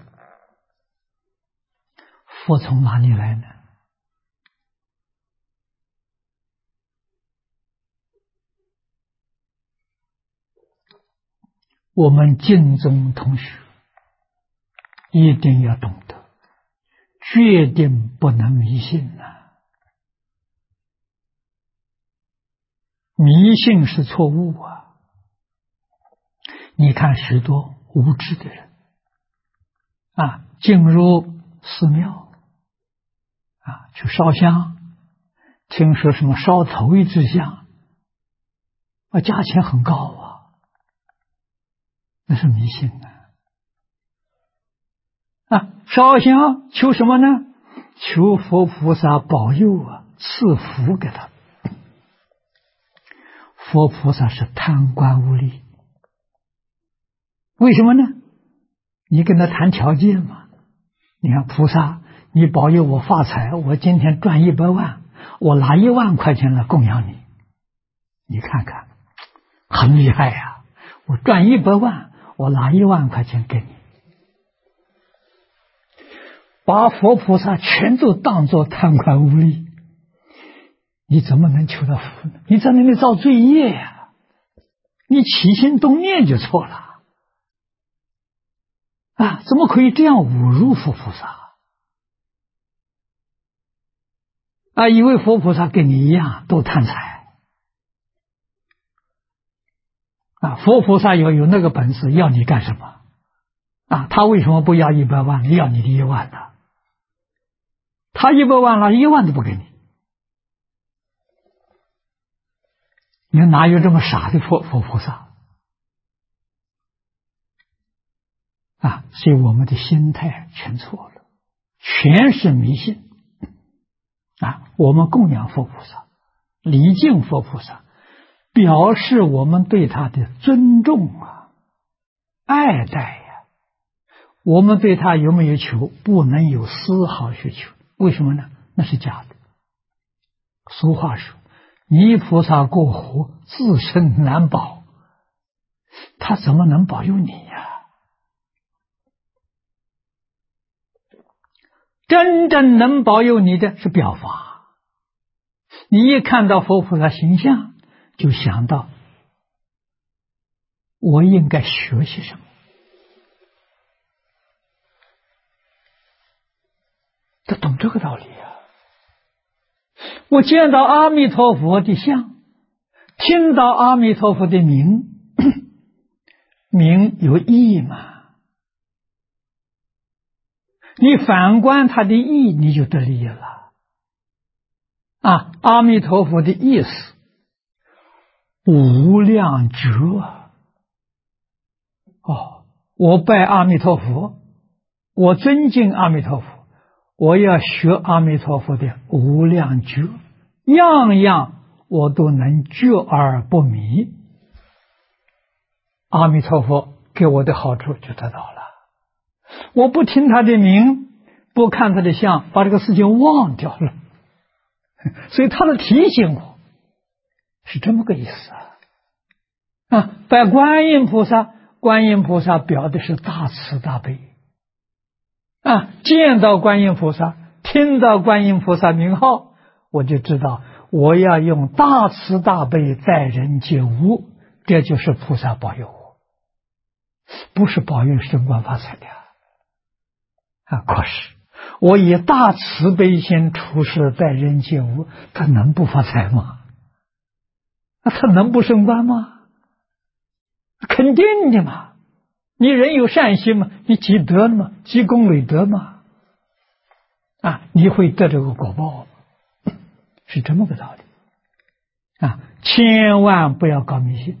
福从哪里来呢？我们净宗同学一定要懂得，决定不能迷信迷信是错误你看许多无知的人进入寺庙去烧香，听说什么烧头一支香价钱很高那是迷信烧香求什么呢？求佛菩萨保佑赐福给他。佛菩萨是贪官污吏，为什么呢？你跟他谈条件嘛。你看菩萨，你保佑我发财，我今天赚100万，我拿1万块钱来供养你。你看看，很厉害我赚100万，我拿1万块钱给你。把佛菩萨全都当作贪官污吏， 你怎么能求到福呢？你在那里造罪业呀！你起心动念就错了啊！怎么可以这样侮辱佛菩萨啊？以为佛菩萨跟你一样都贪财啊？佛菩萨有那个本事，要你干什么啊？他为什么不要100万，要你的1万呢？他100万了，1万都不给你。你哪有这么傻的佛菩萨啊？所以我们的心态全错了，全是迷信啊！我们供养佛菩萨，礼敬佛菩萨，表示我们对他的尊重啊、爱戴呀。我们对他有没有求？不能有丝毫需求。为什么呢？那是假的。俗话说，泥菩萨过河，自身难保，他怎么能保佑你呀？真正能保佑你的是表法。你一看到佛菩萨形象，就想到我应该学些什么。他懂这个道理啊！我见到阿弥陀佛的像，听到阿弥陀佛的名，名有意嘛？你反观他的意，你就得利益了啊！阿弥陀佛的意思，无量觉哦，我拜阿弥陀佛，我尊敬阿弥陀佛，我要学阿弥陀佛的无量觉，样样我都能觉而不迷。阿弥陀佛给我的好处就得到了。我不听他的名，不看他的相，把这个事情忘掉了。所以他的提醒我是这么个意思啊！拜观音菩萨，观音菩萨表的是大慈大悲啊！见到观音菩萨，听到观音菩萨名号，我就知道我要用大慈大悲待人接物，这就是菩萨保佑我，不是保佑升官发财的啊！可是我以大慈悲心处事待人接物，他能不发财吗？他能不升官吗？肯定的嘛！你人有善心嘛，你积德嘛，积功累德嘛，啊，你会得这个果报，是这么个道理啊！千万不要搞迷信，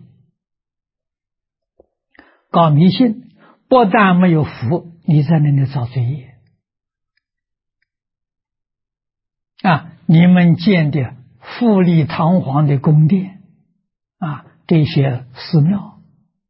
搞迷信不但没有福，你在那里造罪业啊！你们建的富丽堂皇的宫殿啊，这些寺庙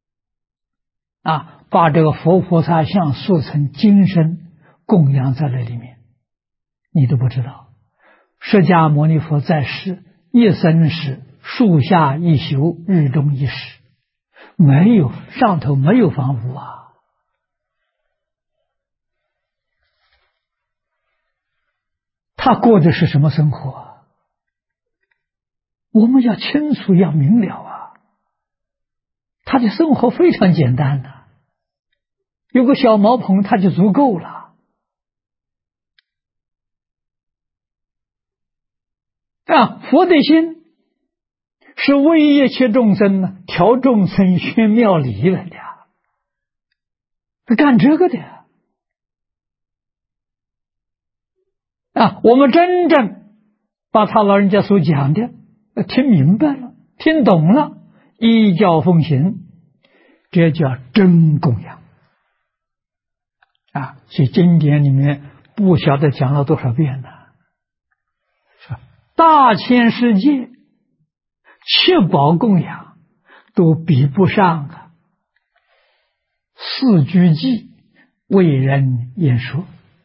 啊，把这个佛菩萨像塑成金身供养在那里面，你都不知道。释迦牟尼佛在世一生是树下一宿，日中一时，没有上头没有房屋啊。他过的是什么生活啊？我们要清楚，要明了啊！他的生活非常简单的，有个小茅棚他就足够了啊！佛的心是为一切众生呢，调众生宣妙理来的，他干这个的啊！我们真正把他老人家所讲的听明白了，听懂了，依教奉行，这叫真供养啊！所以经典里面不晓得讲了多少遍了，说大千世界七宝供养都比不上四句偈为人演说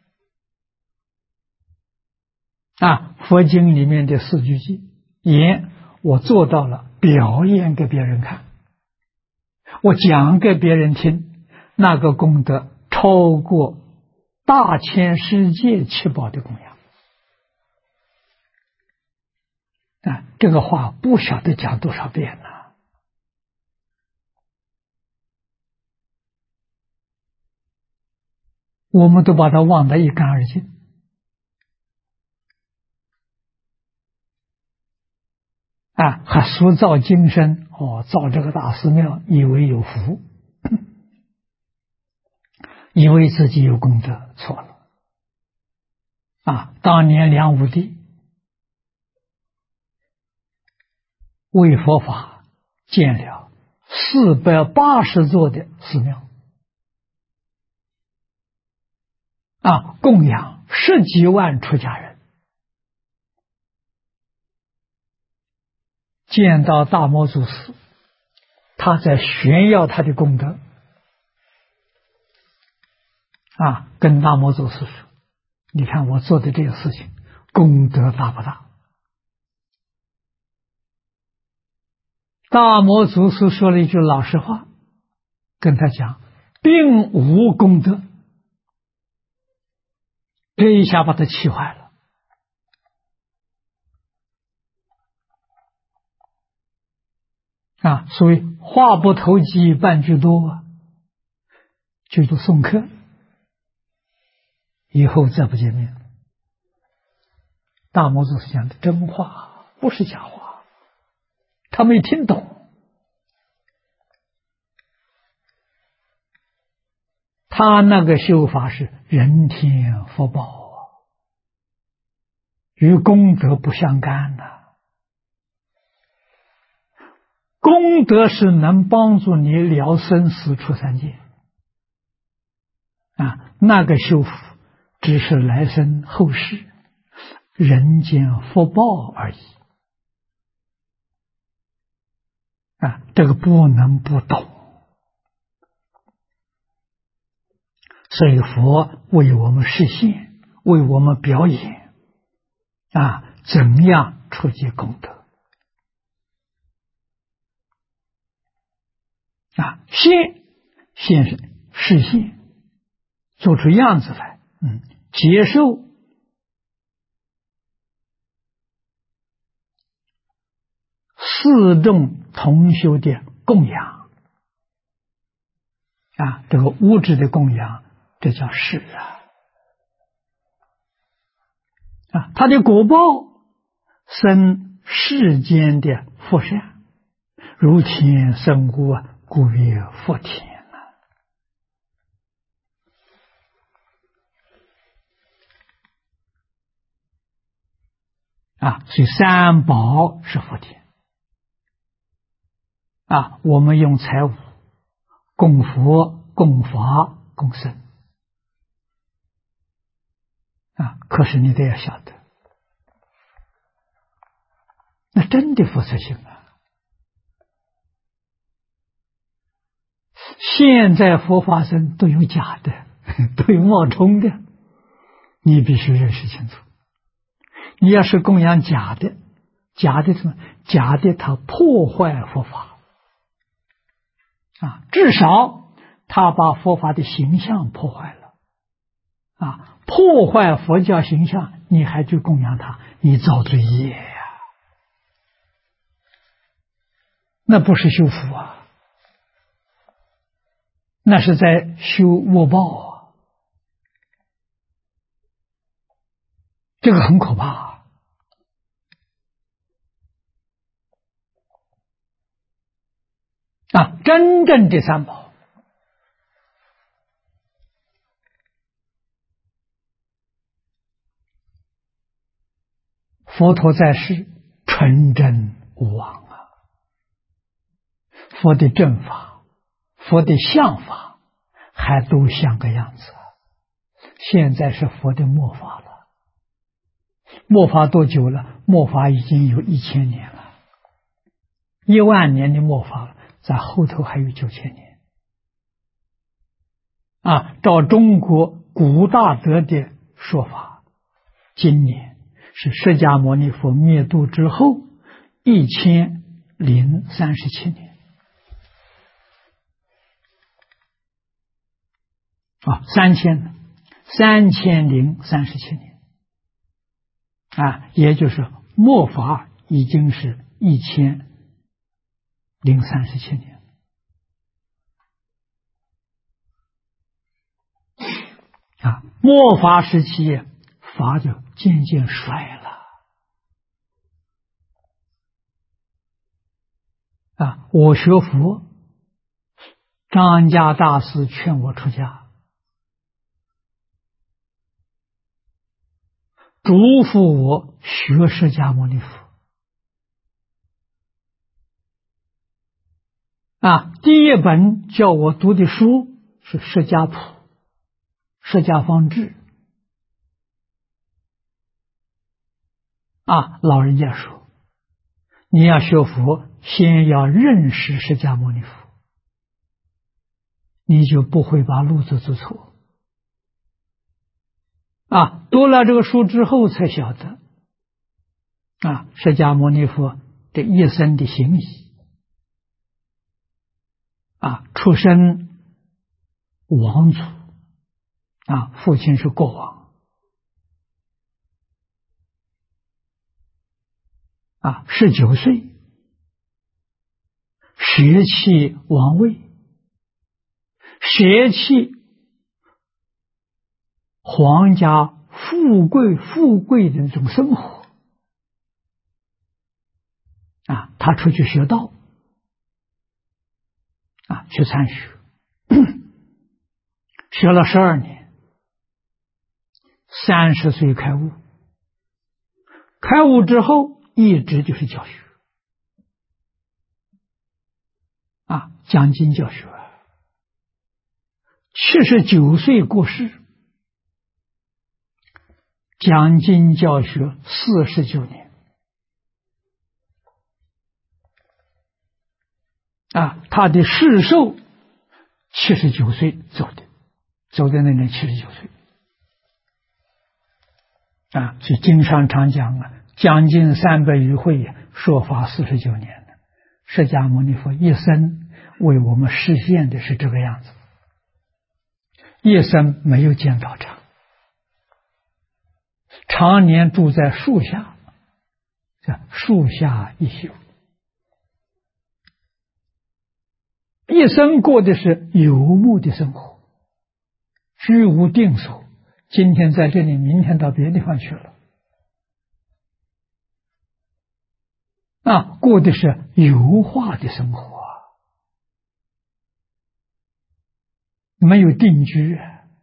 啊！佛经里面的四句偈言我做到了，表演给别人看，我讲给别人听，那个功德超过大千世界七宝的供养这个话不晓得讲多少遍了。我们都把它忘得一干二净。还塑造精神，造这个大寺庙，以为有福，以为自己有功德，错了。当年梁武帝为佛法建了480座的寺庙，供养10几万出家人。见到大摩祖师，他在炫耀他的功德，跟大摩祖师说：“你看我做的这个事情，功德大不大？”大摩祖师说了一句老实话，跟他讲：“并无功德。”这一下把他气坏了。所谓话不投机半句多，就是送客，以后再不见面。大摩祖师讲的真话，不是假话，他没听懂。他那个修法是人天福报与功德不相干的。功德是能帮助你了生死出三界，那个修福只是来生后世人间福报而已，这个不能不懂。所以佛为我们示现，为我们表演，怎样触及功德。现示现，做出样子来，接受四众同修的供养，这个物质的供养，这叫示他的果报生世间的福善，如天生物，故曰福田所以三宝是福田我们用财物供佛、供法、供僧可是你得要晓得，那真的福德性现在佛法僧都有假的，都有冒充的，你必须认识清楚。你要是供养假的，假的什么？假的它破坏佛法至少他把佛法的形象破坏了破坏佛教形象，你还去供养他，你造罪业那不是修福那是在修恶报这个很可怕真正的三宝佛陀在世纯真无妄佛的正法、佛的相法还都像个样子。现在是佛的末法了，末法多久了？末法已经有1000年了，10000年的末法了，在后头还有9000年照中国古大德的说法，今年是释迦牟尼佛灭度之后1037年3037年也就是末法已经是1037年。末法时期，法就渐渐衰了。我学佛，张家大师劝我出家，嘱咐我学释迦牟尼佛。第一本叫我读的书是释迦谱、释迦方志。老人家说，你要学佛，先要认识释迦牟尼佛，你就不会把路子走错。读了这个书之后才晓得，释迦牟尼佛这一生的行仪，出身王族，父亲是国王，19岁舍弃王位，舍弃皇家富贵的那种生活，他出去学道，去参学，学了12年，30岁开悟，开悟之后一直就是教学，讲经教学，79岁过世，讲经教学49年，他的世寿79岁走的那年79岁，所以经上常讲将近300余会，说法49年的，释迦牟尼佛一生为我们实现的是这个样子，一生没有见道场，常年住在树下，树下一宿，一生过的是游牧的生活，居无定所，今天在这里，明天到别的地方去了，过的是游化的生活，没有定居，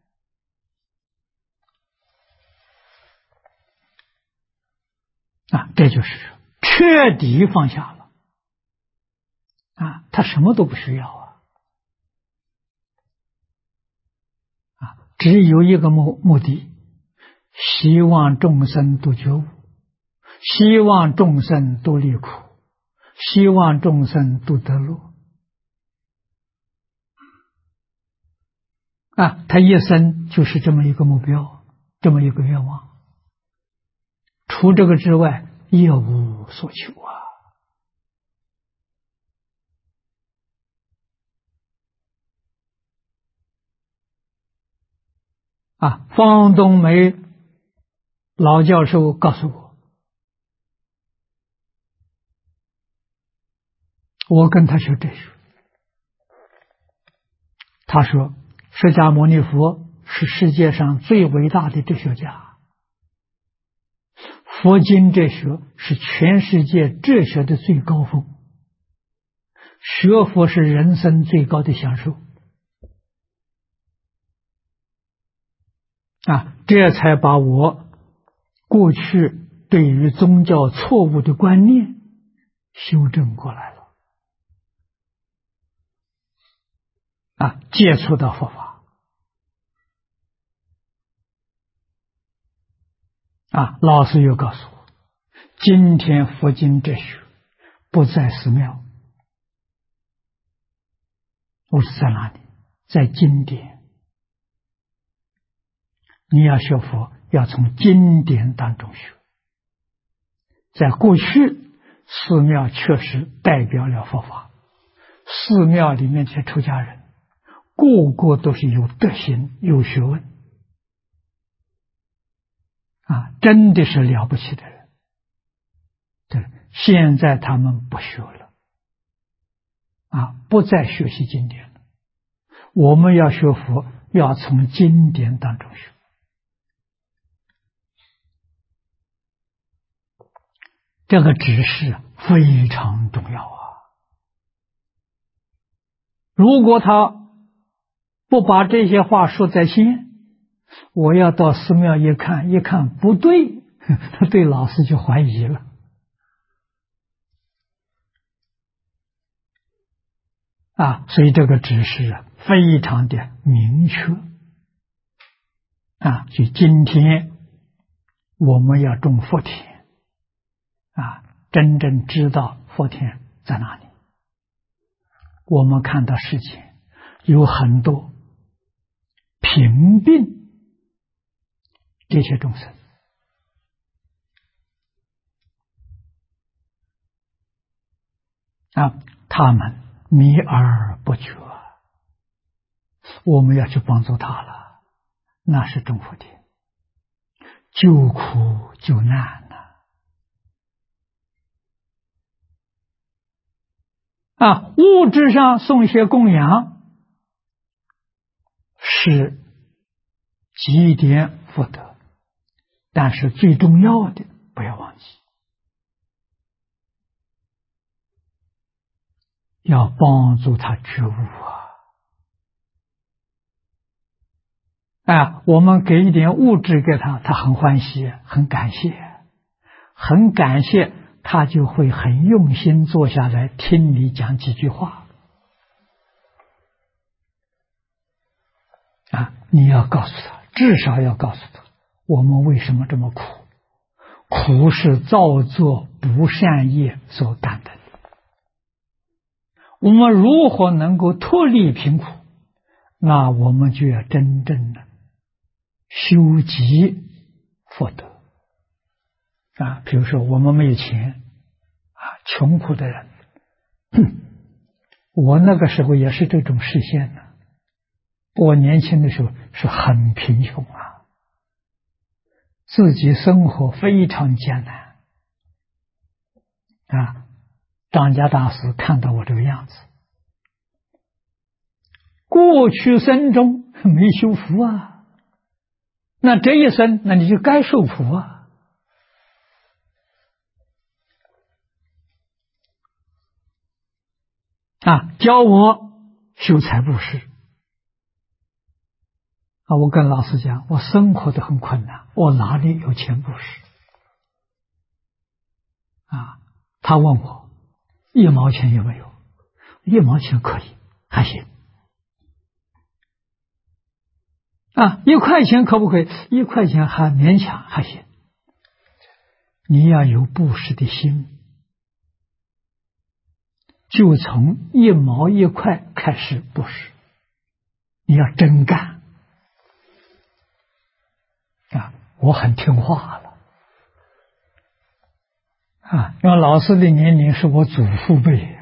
这就是彻底放下了，他什么都不需要只有一个目的，希望众生都觉悟，希望众生都离苦，希望众生都得乐，他一生就是这么一个目标，这么一个愿望，除这个之外一无所求方东梅老教授告诉我跟他学哲学，他说释迦牟尼佛是世界上最伟大的哲学家，佛经哲学是全世界哲学的最高峰，学佛是人生最高的享受这才把我过去对于宗教错误的观念修正过来了接触到佛法老师又告诉我，今天佛经哲学不在寺庙，我是在哪里？在经典。你要学佛，要从经典当中学。在过去，寺庙确实代表了佛法，寺庙里面这些出家人，个个都是有德行、有学问真的是了不起的人。对， 现在他们不学了，不再学习经典了。我们要学佛，要从经典当中学。这个指示非常重要啊！如果他不把这些话说在心，我要到寺庙一看不对，他对老师就怀疑了。所以这个指示非常的明确。所以今天我们要种福田，真正知道福田在哪里。我们看到世界有很多贫病这些众生，他们迷而不觉，我们要去帮助他了，那是种福田，救苦救难物质上送些供养是积点福德，但是最重要的不要忘记，要帮助他觉悟我们给一点物质给他，他很欢喜，很感谢，他就会很用心坐下来听你讲几句话。你要告诉他，至少要告诉他，我们为什么这么苦？苦是造作不善业所感的。我们如何能够脱离贫苦？那我们就要真正的修集福德比如说我们没有钱穷苦的人，我那个时候也是这种视线的。我年轻的时候是很贫穷自己生活非常艰难张家大师看到我这个样子，过去生中没修福那这一生那你就该受苦教我修财布施我跟老师讲，我生活的很困难，我哪里有钱布施他问我1毛钱有没有？1毛钱可以，还行1块钱可不可以？1块钱还勉强，还行。你要有布施的心，就从1毛1块开始布施，你要真干我很听话了因为老师的年龄是我祖父辈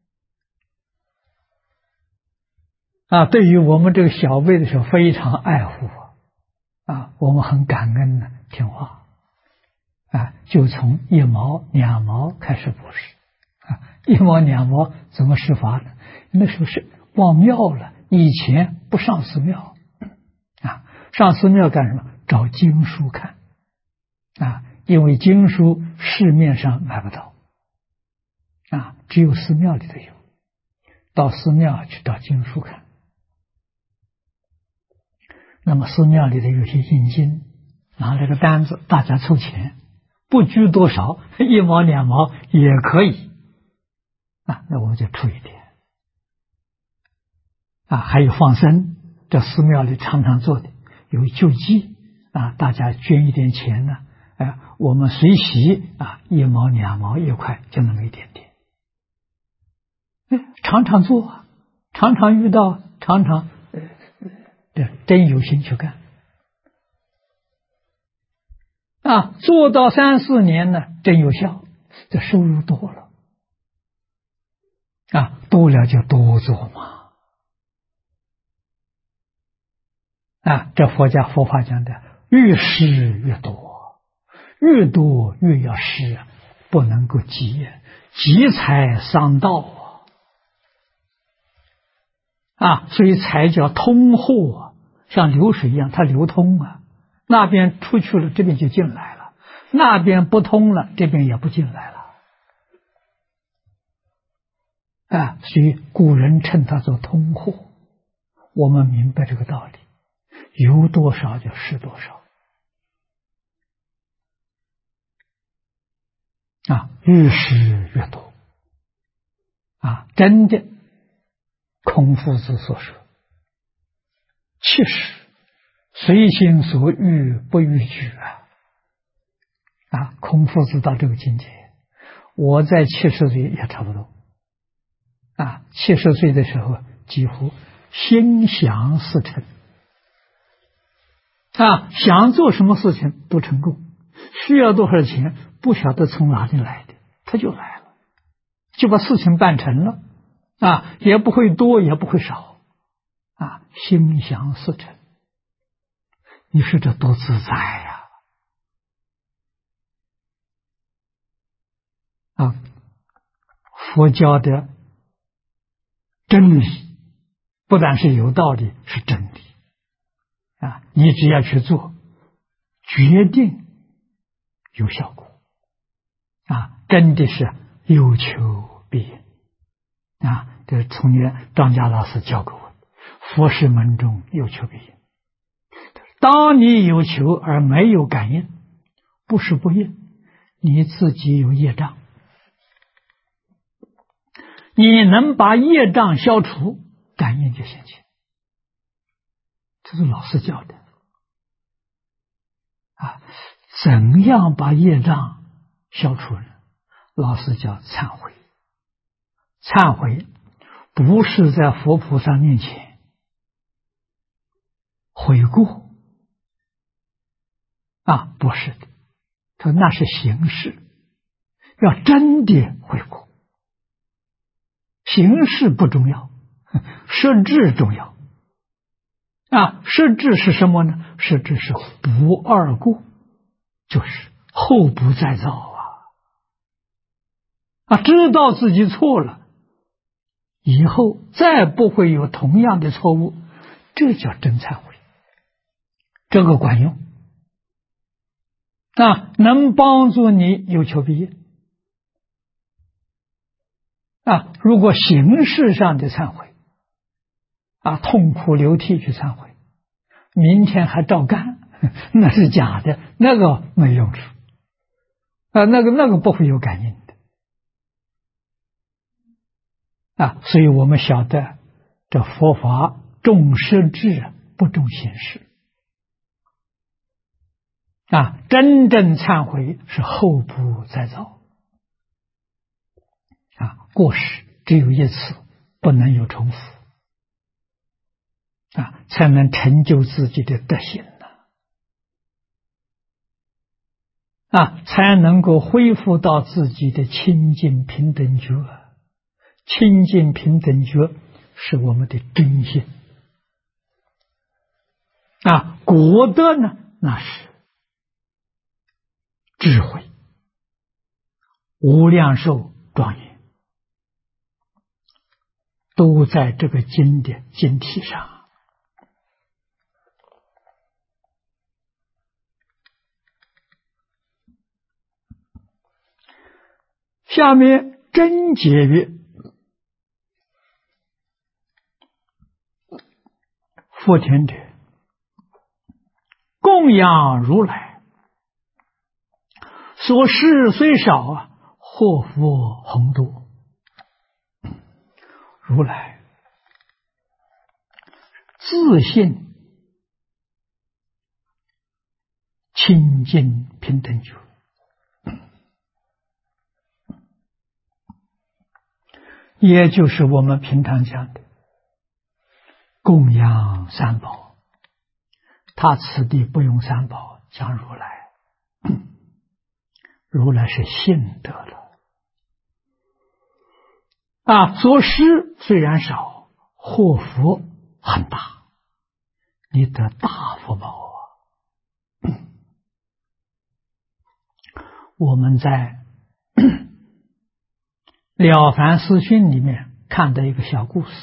对于我们这个小辈的时候非常爱护我们很感恩的听话就从1毛2毛开始布施1毛2毛怎么施法呢？那时候是忘庙了，以前不上寺庙上寺庙干什么？找经书看因为经书市面上买不到只有寺庙里头有，到寺庙去找经书看。那么寺庙里头有些印经，拿了个单子，大家凑钱，不拘多少，1毛2毛也可以那我们就出一点还有放生，这寺庙里常常做的，有救济大家捐一点钱呢我们随喜1毛2毛1块，就那么一点点常常做常常遇到，常常真有心去干做到3、4年呢，真有效，这收入多了多了就多做嘛这佛法讲的越施越多，越多越要施不能够积，积财伤道所以才叫通货，像流水一样，它流通那边出去了，这边就进来了；那边不通了，这边也不进来了所以古人称它做通货。我们明白这个道理，有多少就是多少越施越多真的孔夫子所说，七十随心所欲不逾矩孔夫子到这个境界，我在70岁也差不多70岁的时候几乎心想事成想做什么事情都成功，需要多少钱不晓得从哪里来的，他就来了，就把事情办成了也不会多也不会少心想事成。你说这多自在佛教的真理不但是有道理，是真理你只要去做，决定有效果真的是有求必应这是从前张家老师教给我的，佛事门中有求必应。当你有求而没有感应，不是不应，你自己有业障。你能把业障消除，感应就现前。这是老师教的怎样把业障消除呢？老师叫忏悔。忏悔不是在佛菩萨面前悔过不是的，他说那是形式，要真的悔过。形式不重要，实质重要实质是什么呢？实质是不二过，就是后不再造知道自己错了，以后再不会有同样的错误，这叫真忏悔。这个管用能帮助你有求必应如果形式上的忏悔痛哭流涕去忏悔，明天还照干，那是假的，那个没用处那个不会有感应的所以我们晓得这佛法重实质不重形式真正忏悔是后不再造过失只有一次，不能有重复才能成就自己的德行才能够恢复到自己的清净平等觉。清净平等觉是我们的真心果德呢，那是智慧无量寿庄严，都在这个经的经体上下面真解曰：复田者，供养如来，所施虽少，祸福宏多。如来自性清净平等觉，也就是我们平常讲的供养三宝。他此地不用三宝，讲如来，如来是信得了所施虽然少，祸福很大，你得大福报我们在了凡四训》里面看到一个小故事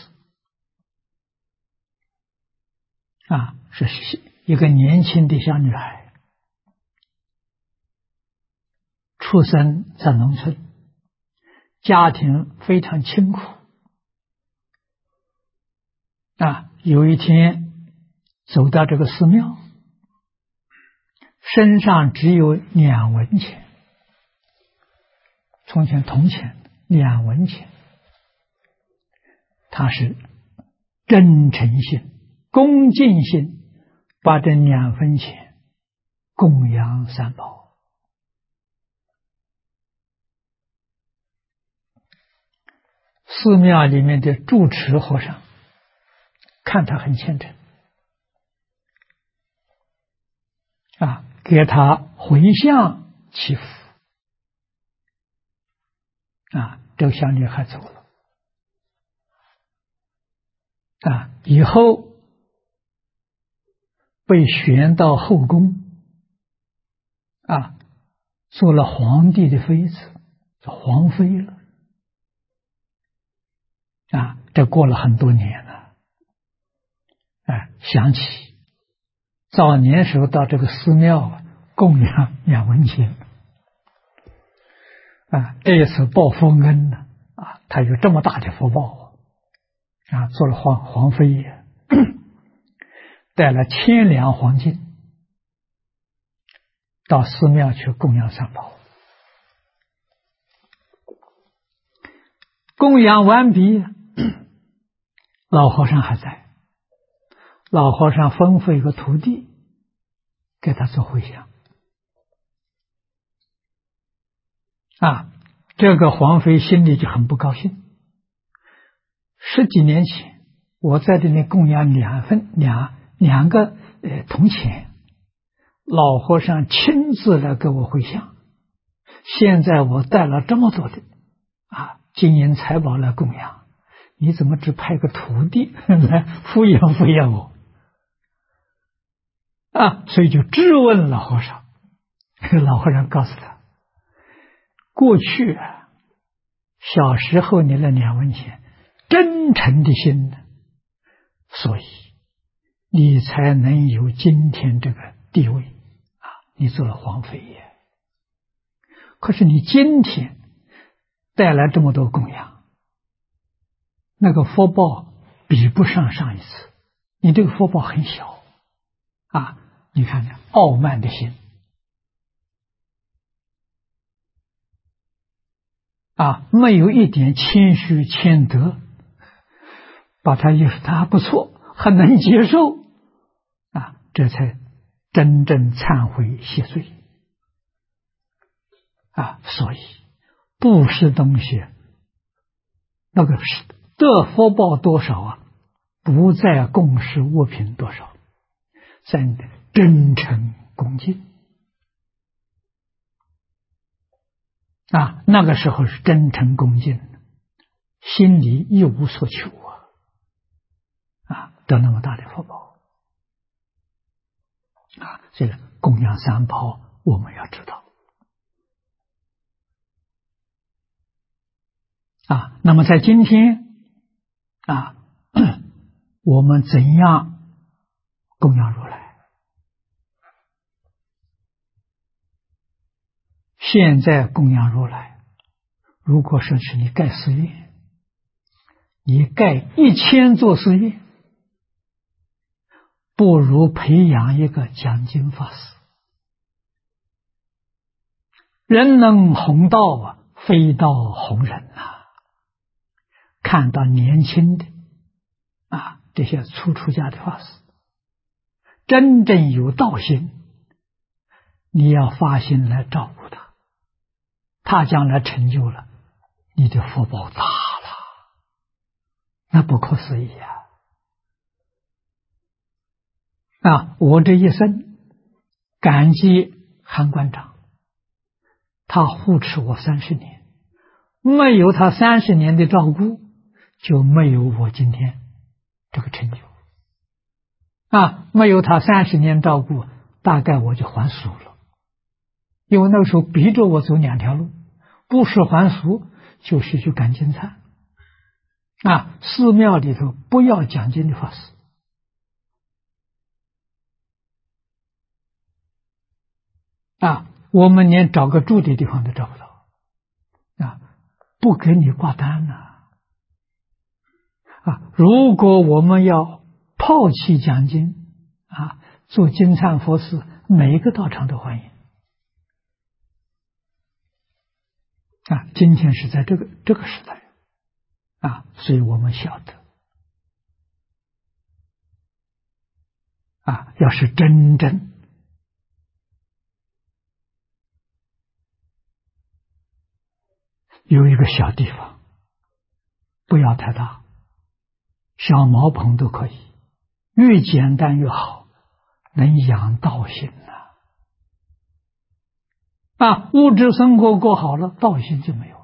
是一个年轻的小女孩，出生在农村，家庭非常清苦有一天走到这个寺庙，身上只有2文钱，从前铜钱2文钱，他是真诚心、恭敬心，把这2分钱供养三宝。寺庙里面的住持和尚看他很虔诚给他回向祈福这个小女孩走了以后被选到后宫做了皇帝的妃子，皇妃了这过了很多年了想起早年时候到这个寺庙供养2文钱这一次报佛恩呢他有这么大的福报做了皇妃也带了1000两黄金到寺庙去供养三宝。供养完毕，老和尚还在，老和尚吩咐一个徒弟给他做回向这个皇妃心里就很不高兴。10几年前我在这里供养两个铜钱，老和尚亲自来给我回向，现在我带了这么多的金银财宝来供养，你怎么只派个徒弟来敷衍我所以就质问老和尚。老和尚告诉他，过去小时候你那2文钱真诚的心，所以你才能有今天这个地位你做了皇妃也。可是你今天带来这么多供养，那个福报比不上上一次，你这个福报很小你看看傲慢的心没有一点谦虚谦德，把他意识他不错，很能接受这才真正忏悔谢罪所以布施东西那个得福报多少不在供施物品多少，在你的真诚恭敬那个时候是真诚恭敬，心里一无所求得那么大的福报这个供养三宝我们要知道那么在今天我们怎样供养如来？现在供养如来，如果说是你盖寺院，你盖1000座寺院，不如培养一个讲经法师。人能弘道非道弘人看到年轻的这些出家的法师真正有道心，你要发心来照顾他，他将来成就了，你的福报大了，那不可思议我这一生感激韩馆长，他护持我30年，没有他30年的照顾，就没有我今天这个成就没有他30年照顾，大概我就还俗了。因为那个时候逼着我走2条路， 不是还俗，就是去赶经忏。寺庙里头不要讲经的法师。我们连找个住的地方都找不到。不给你挂单如果我们要抛弃讲经做经忏佛事，每一个道场都欢迎。今天是在这个时代所以我们晓得要是真正有一个小地方，不要太大，小茅棚都可以，越简单越好，能养道心物质生活过好了，道心就没有了。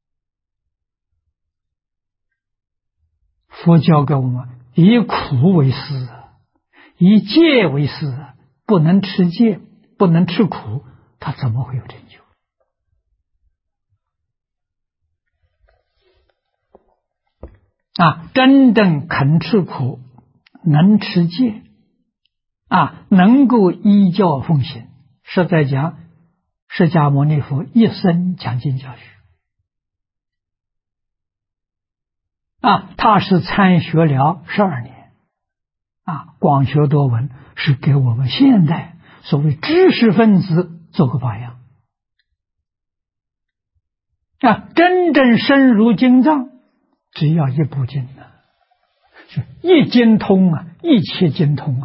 佛教给我们以苦为师，以戒为师，不能吃戒，不能吃苦，他怎么会有成就？真正肯吃苦，能持戒能够依教奉行，实在讲，释迦牟尼佛一生讲经教学他是参学了12年广学多闻，是给我们现代所谓知识分子做个榜样真正深入经藏，只要一部经一经通一切经通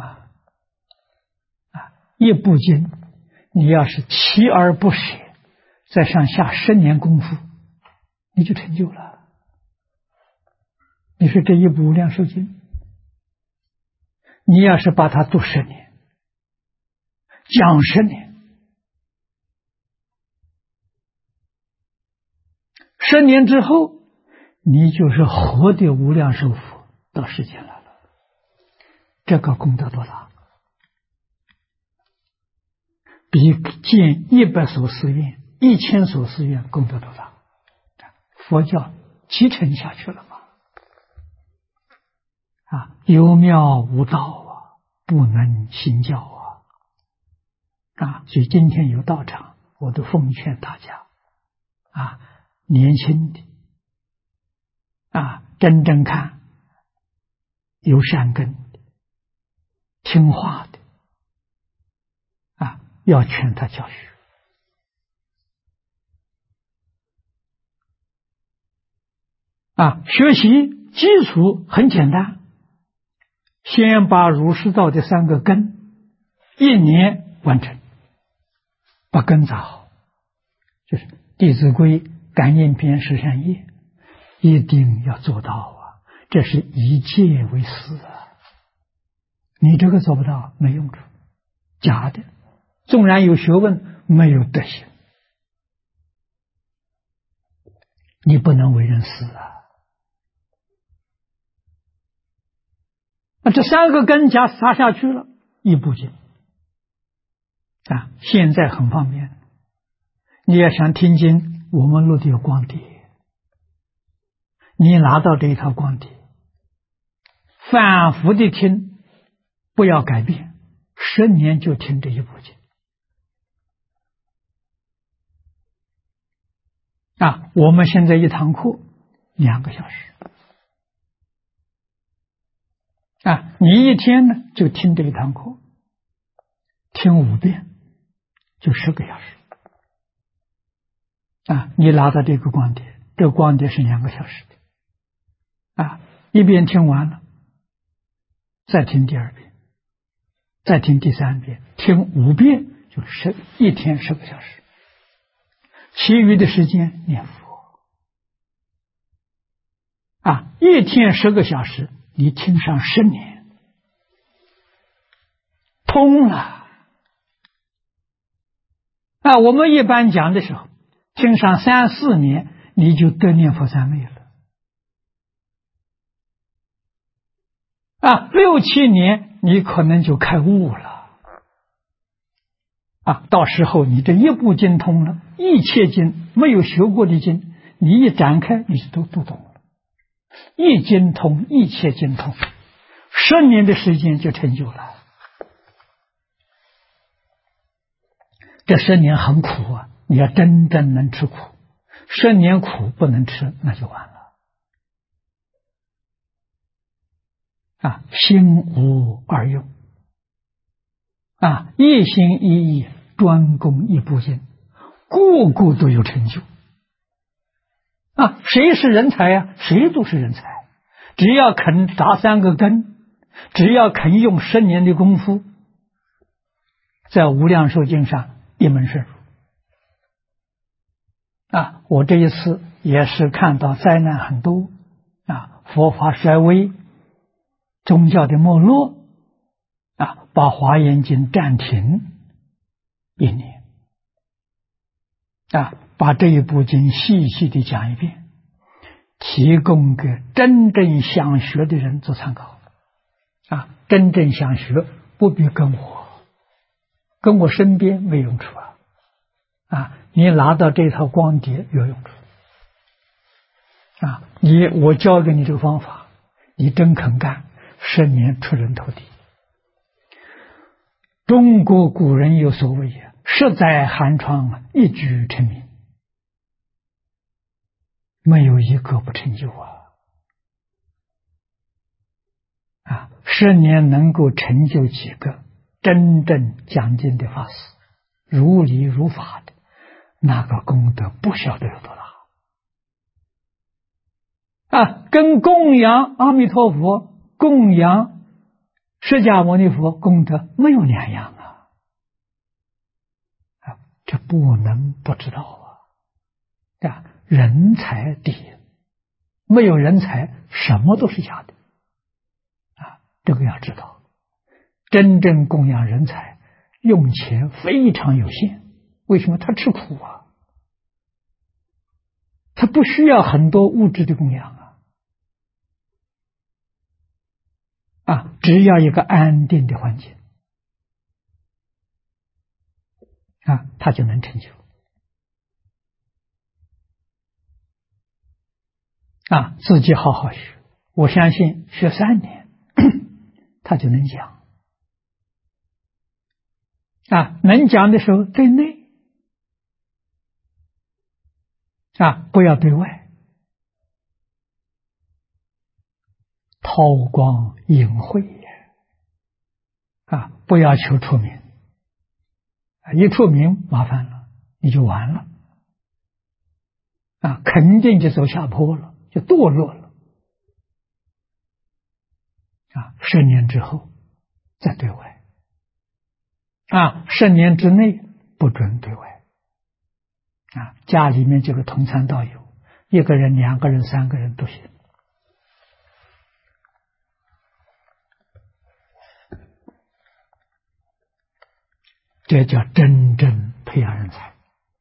一部经，你要是锲而不舍，再上下10年功夫，你就成就了。你说这一部无量寿经，你要是把它读10年，讲10年，10年之后，你就是活的无量寿佛到世间来了。这个功德多大？比建100所寺院、1000所寺院功德多大？佛教继承下去了吗？有庙无道不能行教所以今天有道场，我都奉劝大家年轻的真正看有善根的、听话的要劝他教学学习基础很简单，先把儒释道的3个根1年完成，把根扎好，就是《弟子规》《感应篇》《十善业》，一定要做到这是以戒为师你这个做不到，没用处，假的。纵然有学问，没有德行，你不能为人师这3个根假撒下去了，一部经现在很方便，你要想听经，我们录的有光碟，你拿到这一套光碟，反复的听，不要改变，10年就听这一部经我们现在一堂课2个小时你一天呢就听这一堂课，听5遍就10个小时你拿到这个光碟，这个光碟是2个小时的一遍听完了，再听第2遍，再听第3遍，听5遍，就一天10个小时，其余的时间念佛一天10个小时，你听上10年，通了我们一般讲的时候，听上3、4年，你就得念佛三昧了6、7年，你可能就开悟了到时候你这一部经通了，一切经没有学过的经，你一展开你就都懂了，一经通，一切经通，10年的时间就成就了。这10年很苦啊，你要真正能吃苦，10年苦不能吃，那就完了。心无二用一心一意专攻一部经，个个都有成就谁是人才呀？谁都是人才，只要肯打3个根，只要肯用10年的功夫，在无量寿经上一门深入我这一次也是看到灾难很多佛法衰微，宗教的没落把华严经暂停1年把这一部经细细的讲一遍，提供给真正想学的人做参考真正想学不必跟我身边没用处你拿到这套光碟有用处我教给你这个方法，你真肯干，10年出人头地。中国古人有所谓10载寒窗一举成名，没有一个不成就10年能够成就几个真正讲经的法师，如理如法的，那个功德不晓得有多大跟供养阿弥陀佛、供养释迦牟尼佛功德没有两样这不能不知道人才第一，没有人才什么都是假的这个要知道。真正供养人才用钱非常有限，为什么？他吃苦他不需要很多物质的供养只要一个安定的环境他就能成就自己好好学，我相信学3年他就能讲能讲的时候对内不要对外，韬光隐晦不要求出名一出名麻烦了，你就完了肯定就走下坡了，就堕落了10年之后再对外10年之内不准对外家里面这个同参道友，1个人、2个人、3个人都行这叫真正培养人才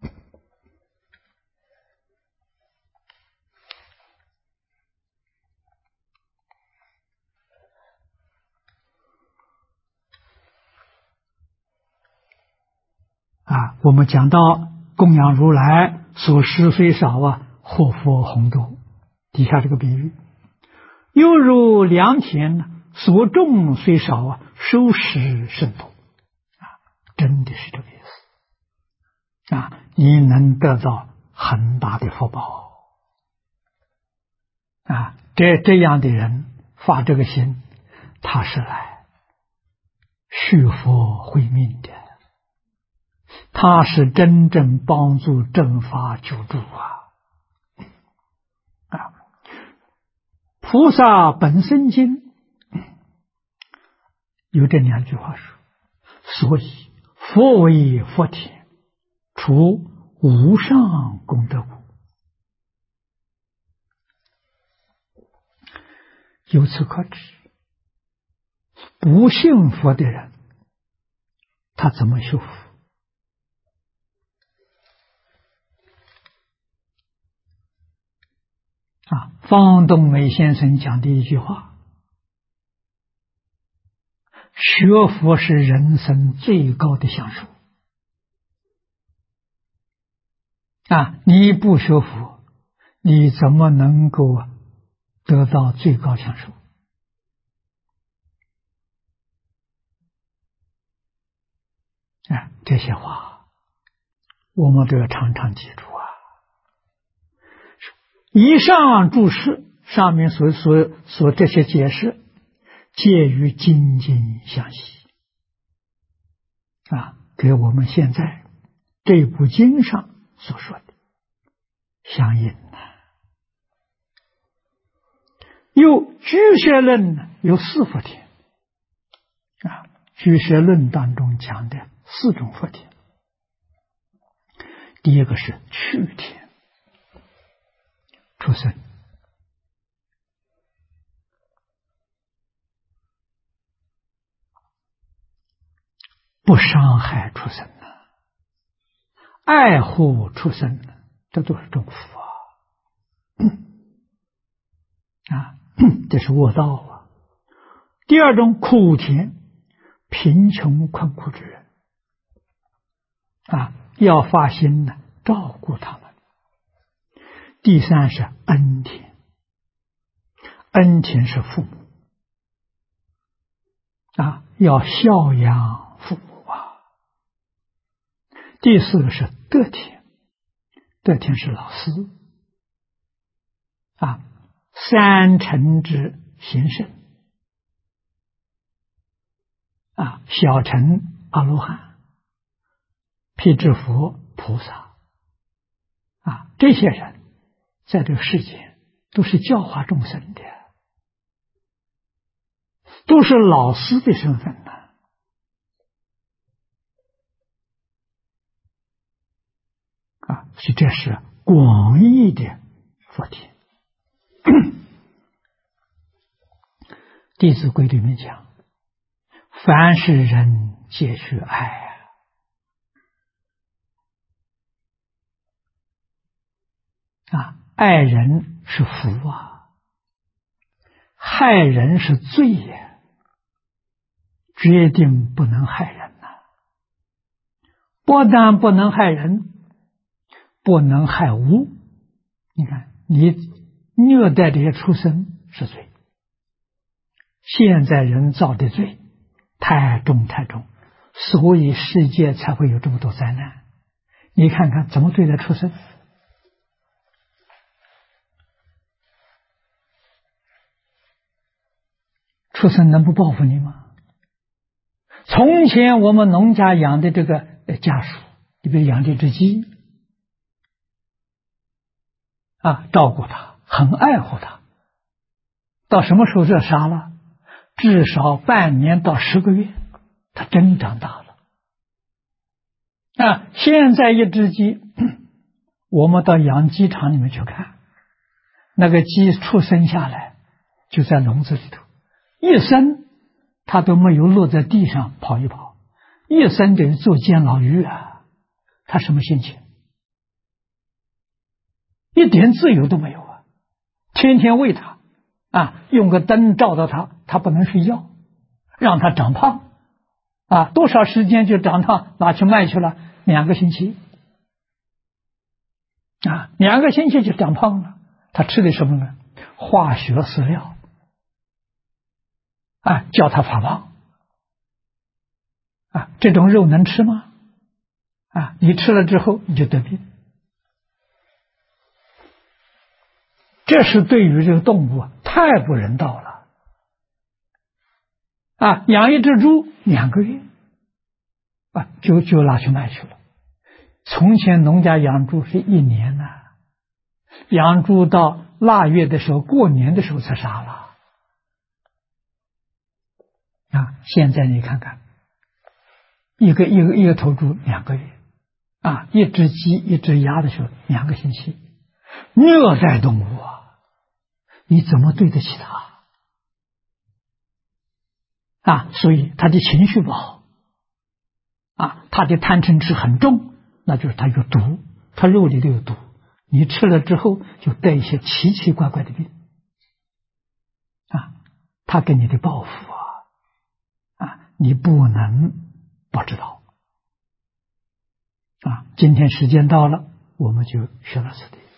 我们讲到供养如来所施虽少祸福宏多，底下这个比喻犹如良田所种虽少收拾甚多真的是这个意思你能得到很大的福报这样的人发这个心，他是来续佛慧命的，他是真正帮助正法救助菩萨本生经有这2句话说，所以佛为佛田，除无上功德故。由此可知，不信佛的人他怎么修福方东美先生讲的一句话，学佛是人生最高的享受你不学佛，你怎么能够得到最高享受？这些话我们都要常常记住啊！以上注释上面所这些解释，皆与经经相系给我们现在这部经上所说的相应有居舍论有四福田居舍论当中讲的四种福田。第一个是趣田，出生不伤害出生爱护出生这都是种福这是卧道第二种苦田，贫穷困苦之人要发心照顾他们。第三是恩田，恩田是父母要孝养父母第四个是德田，德田是老师三乘之行圣小乘阿罗汉，辟支佛菩萨这些人在这个世界都是教化众生的，都是老师的身份所以这是广义的佛田。弟子规里面讲，凡是人皆须爱爱人是福害人是罪也，决定不能害人不但不能害人，不能害物。你看，你虐待这些畜生是罪，现在人造的罪太重太重，所以世界才会有这么多灾难。你看看怎么对待畜生，畜生能不报复你吗？从前我们农家养的这个家属，你比如养这只鸡照顾它，很爱护它，到什么时候就杀了？至少半年到10个月，它真长大了现在一只鸡，我们到养鸡场里面去看，那个鸡出生下来就在笼子里头，一生它都没有落在地上跑一跑，一生等于做监牢狱它什么心情？一点自由都没有天天喂它用个灯照到它，它不能睡觉，让它长胖多少时间就长胖，拿去卖去了2个星期2个星期就长胖了。它吃的什么呢？化学饲料叫它发胖这种肉能吃吗？你吃了之后你就得病。这是对于这个动物太不人道了养一只猪2个月就拿去卖去了。从前农家养猪是1年养猪到腊月的时候，过年的时候才杀了现在你看看，一个头猪2个月一只鸡一只鸭的时候2个星期，虐待动物你怎么对得起它所以他的情绪不好他的贪嗔痴很重，那就是他有毒，他肉里头有毒，你吃了之后就带一些奇奇怪怪的病他给你的报复你不能不知道今天时间到了， 我们就学到此地。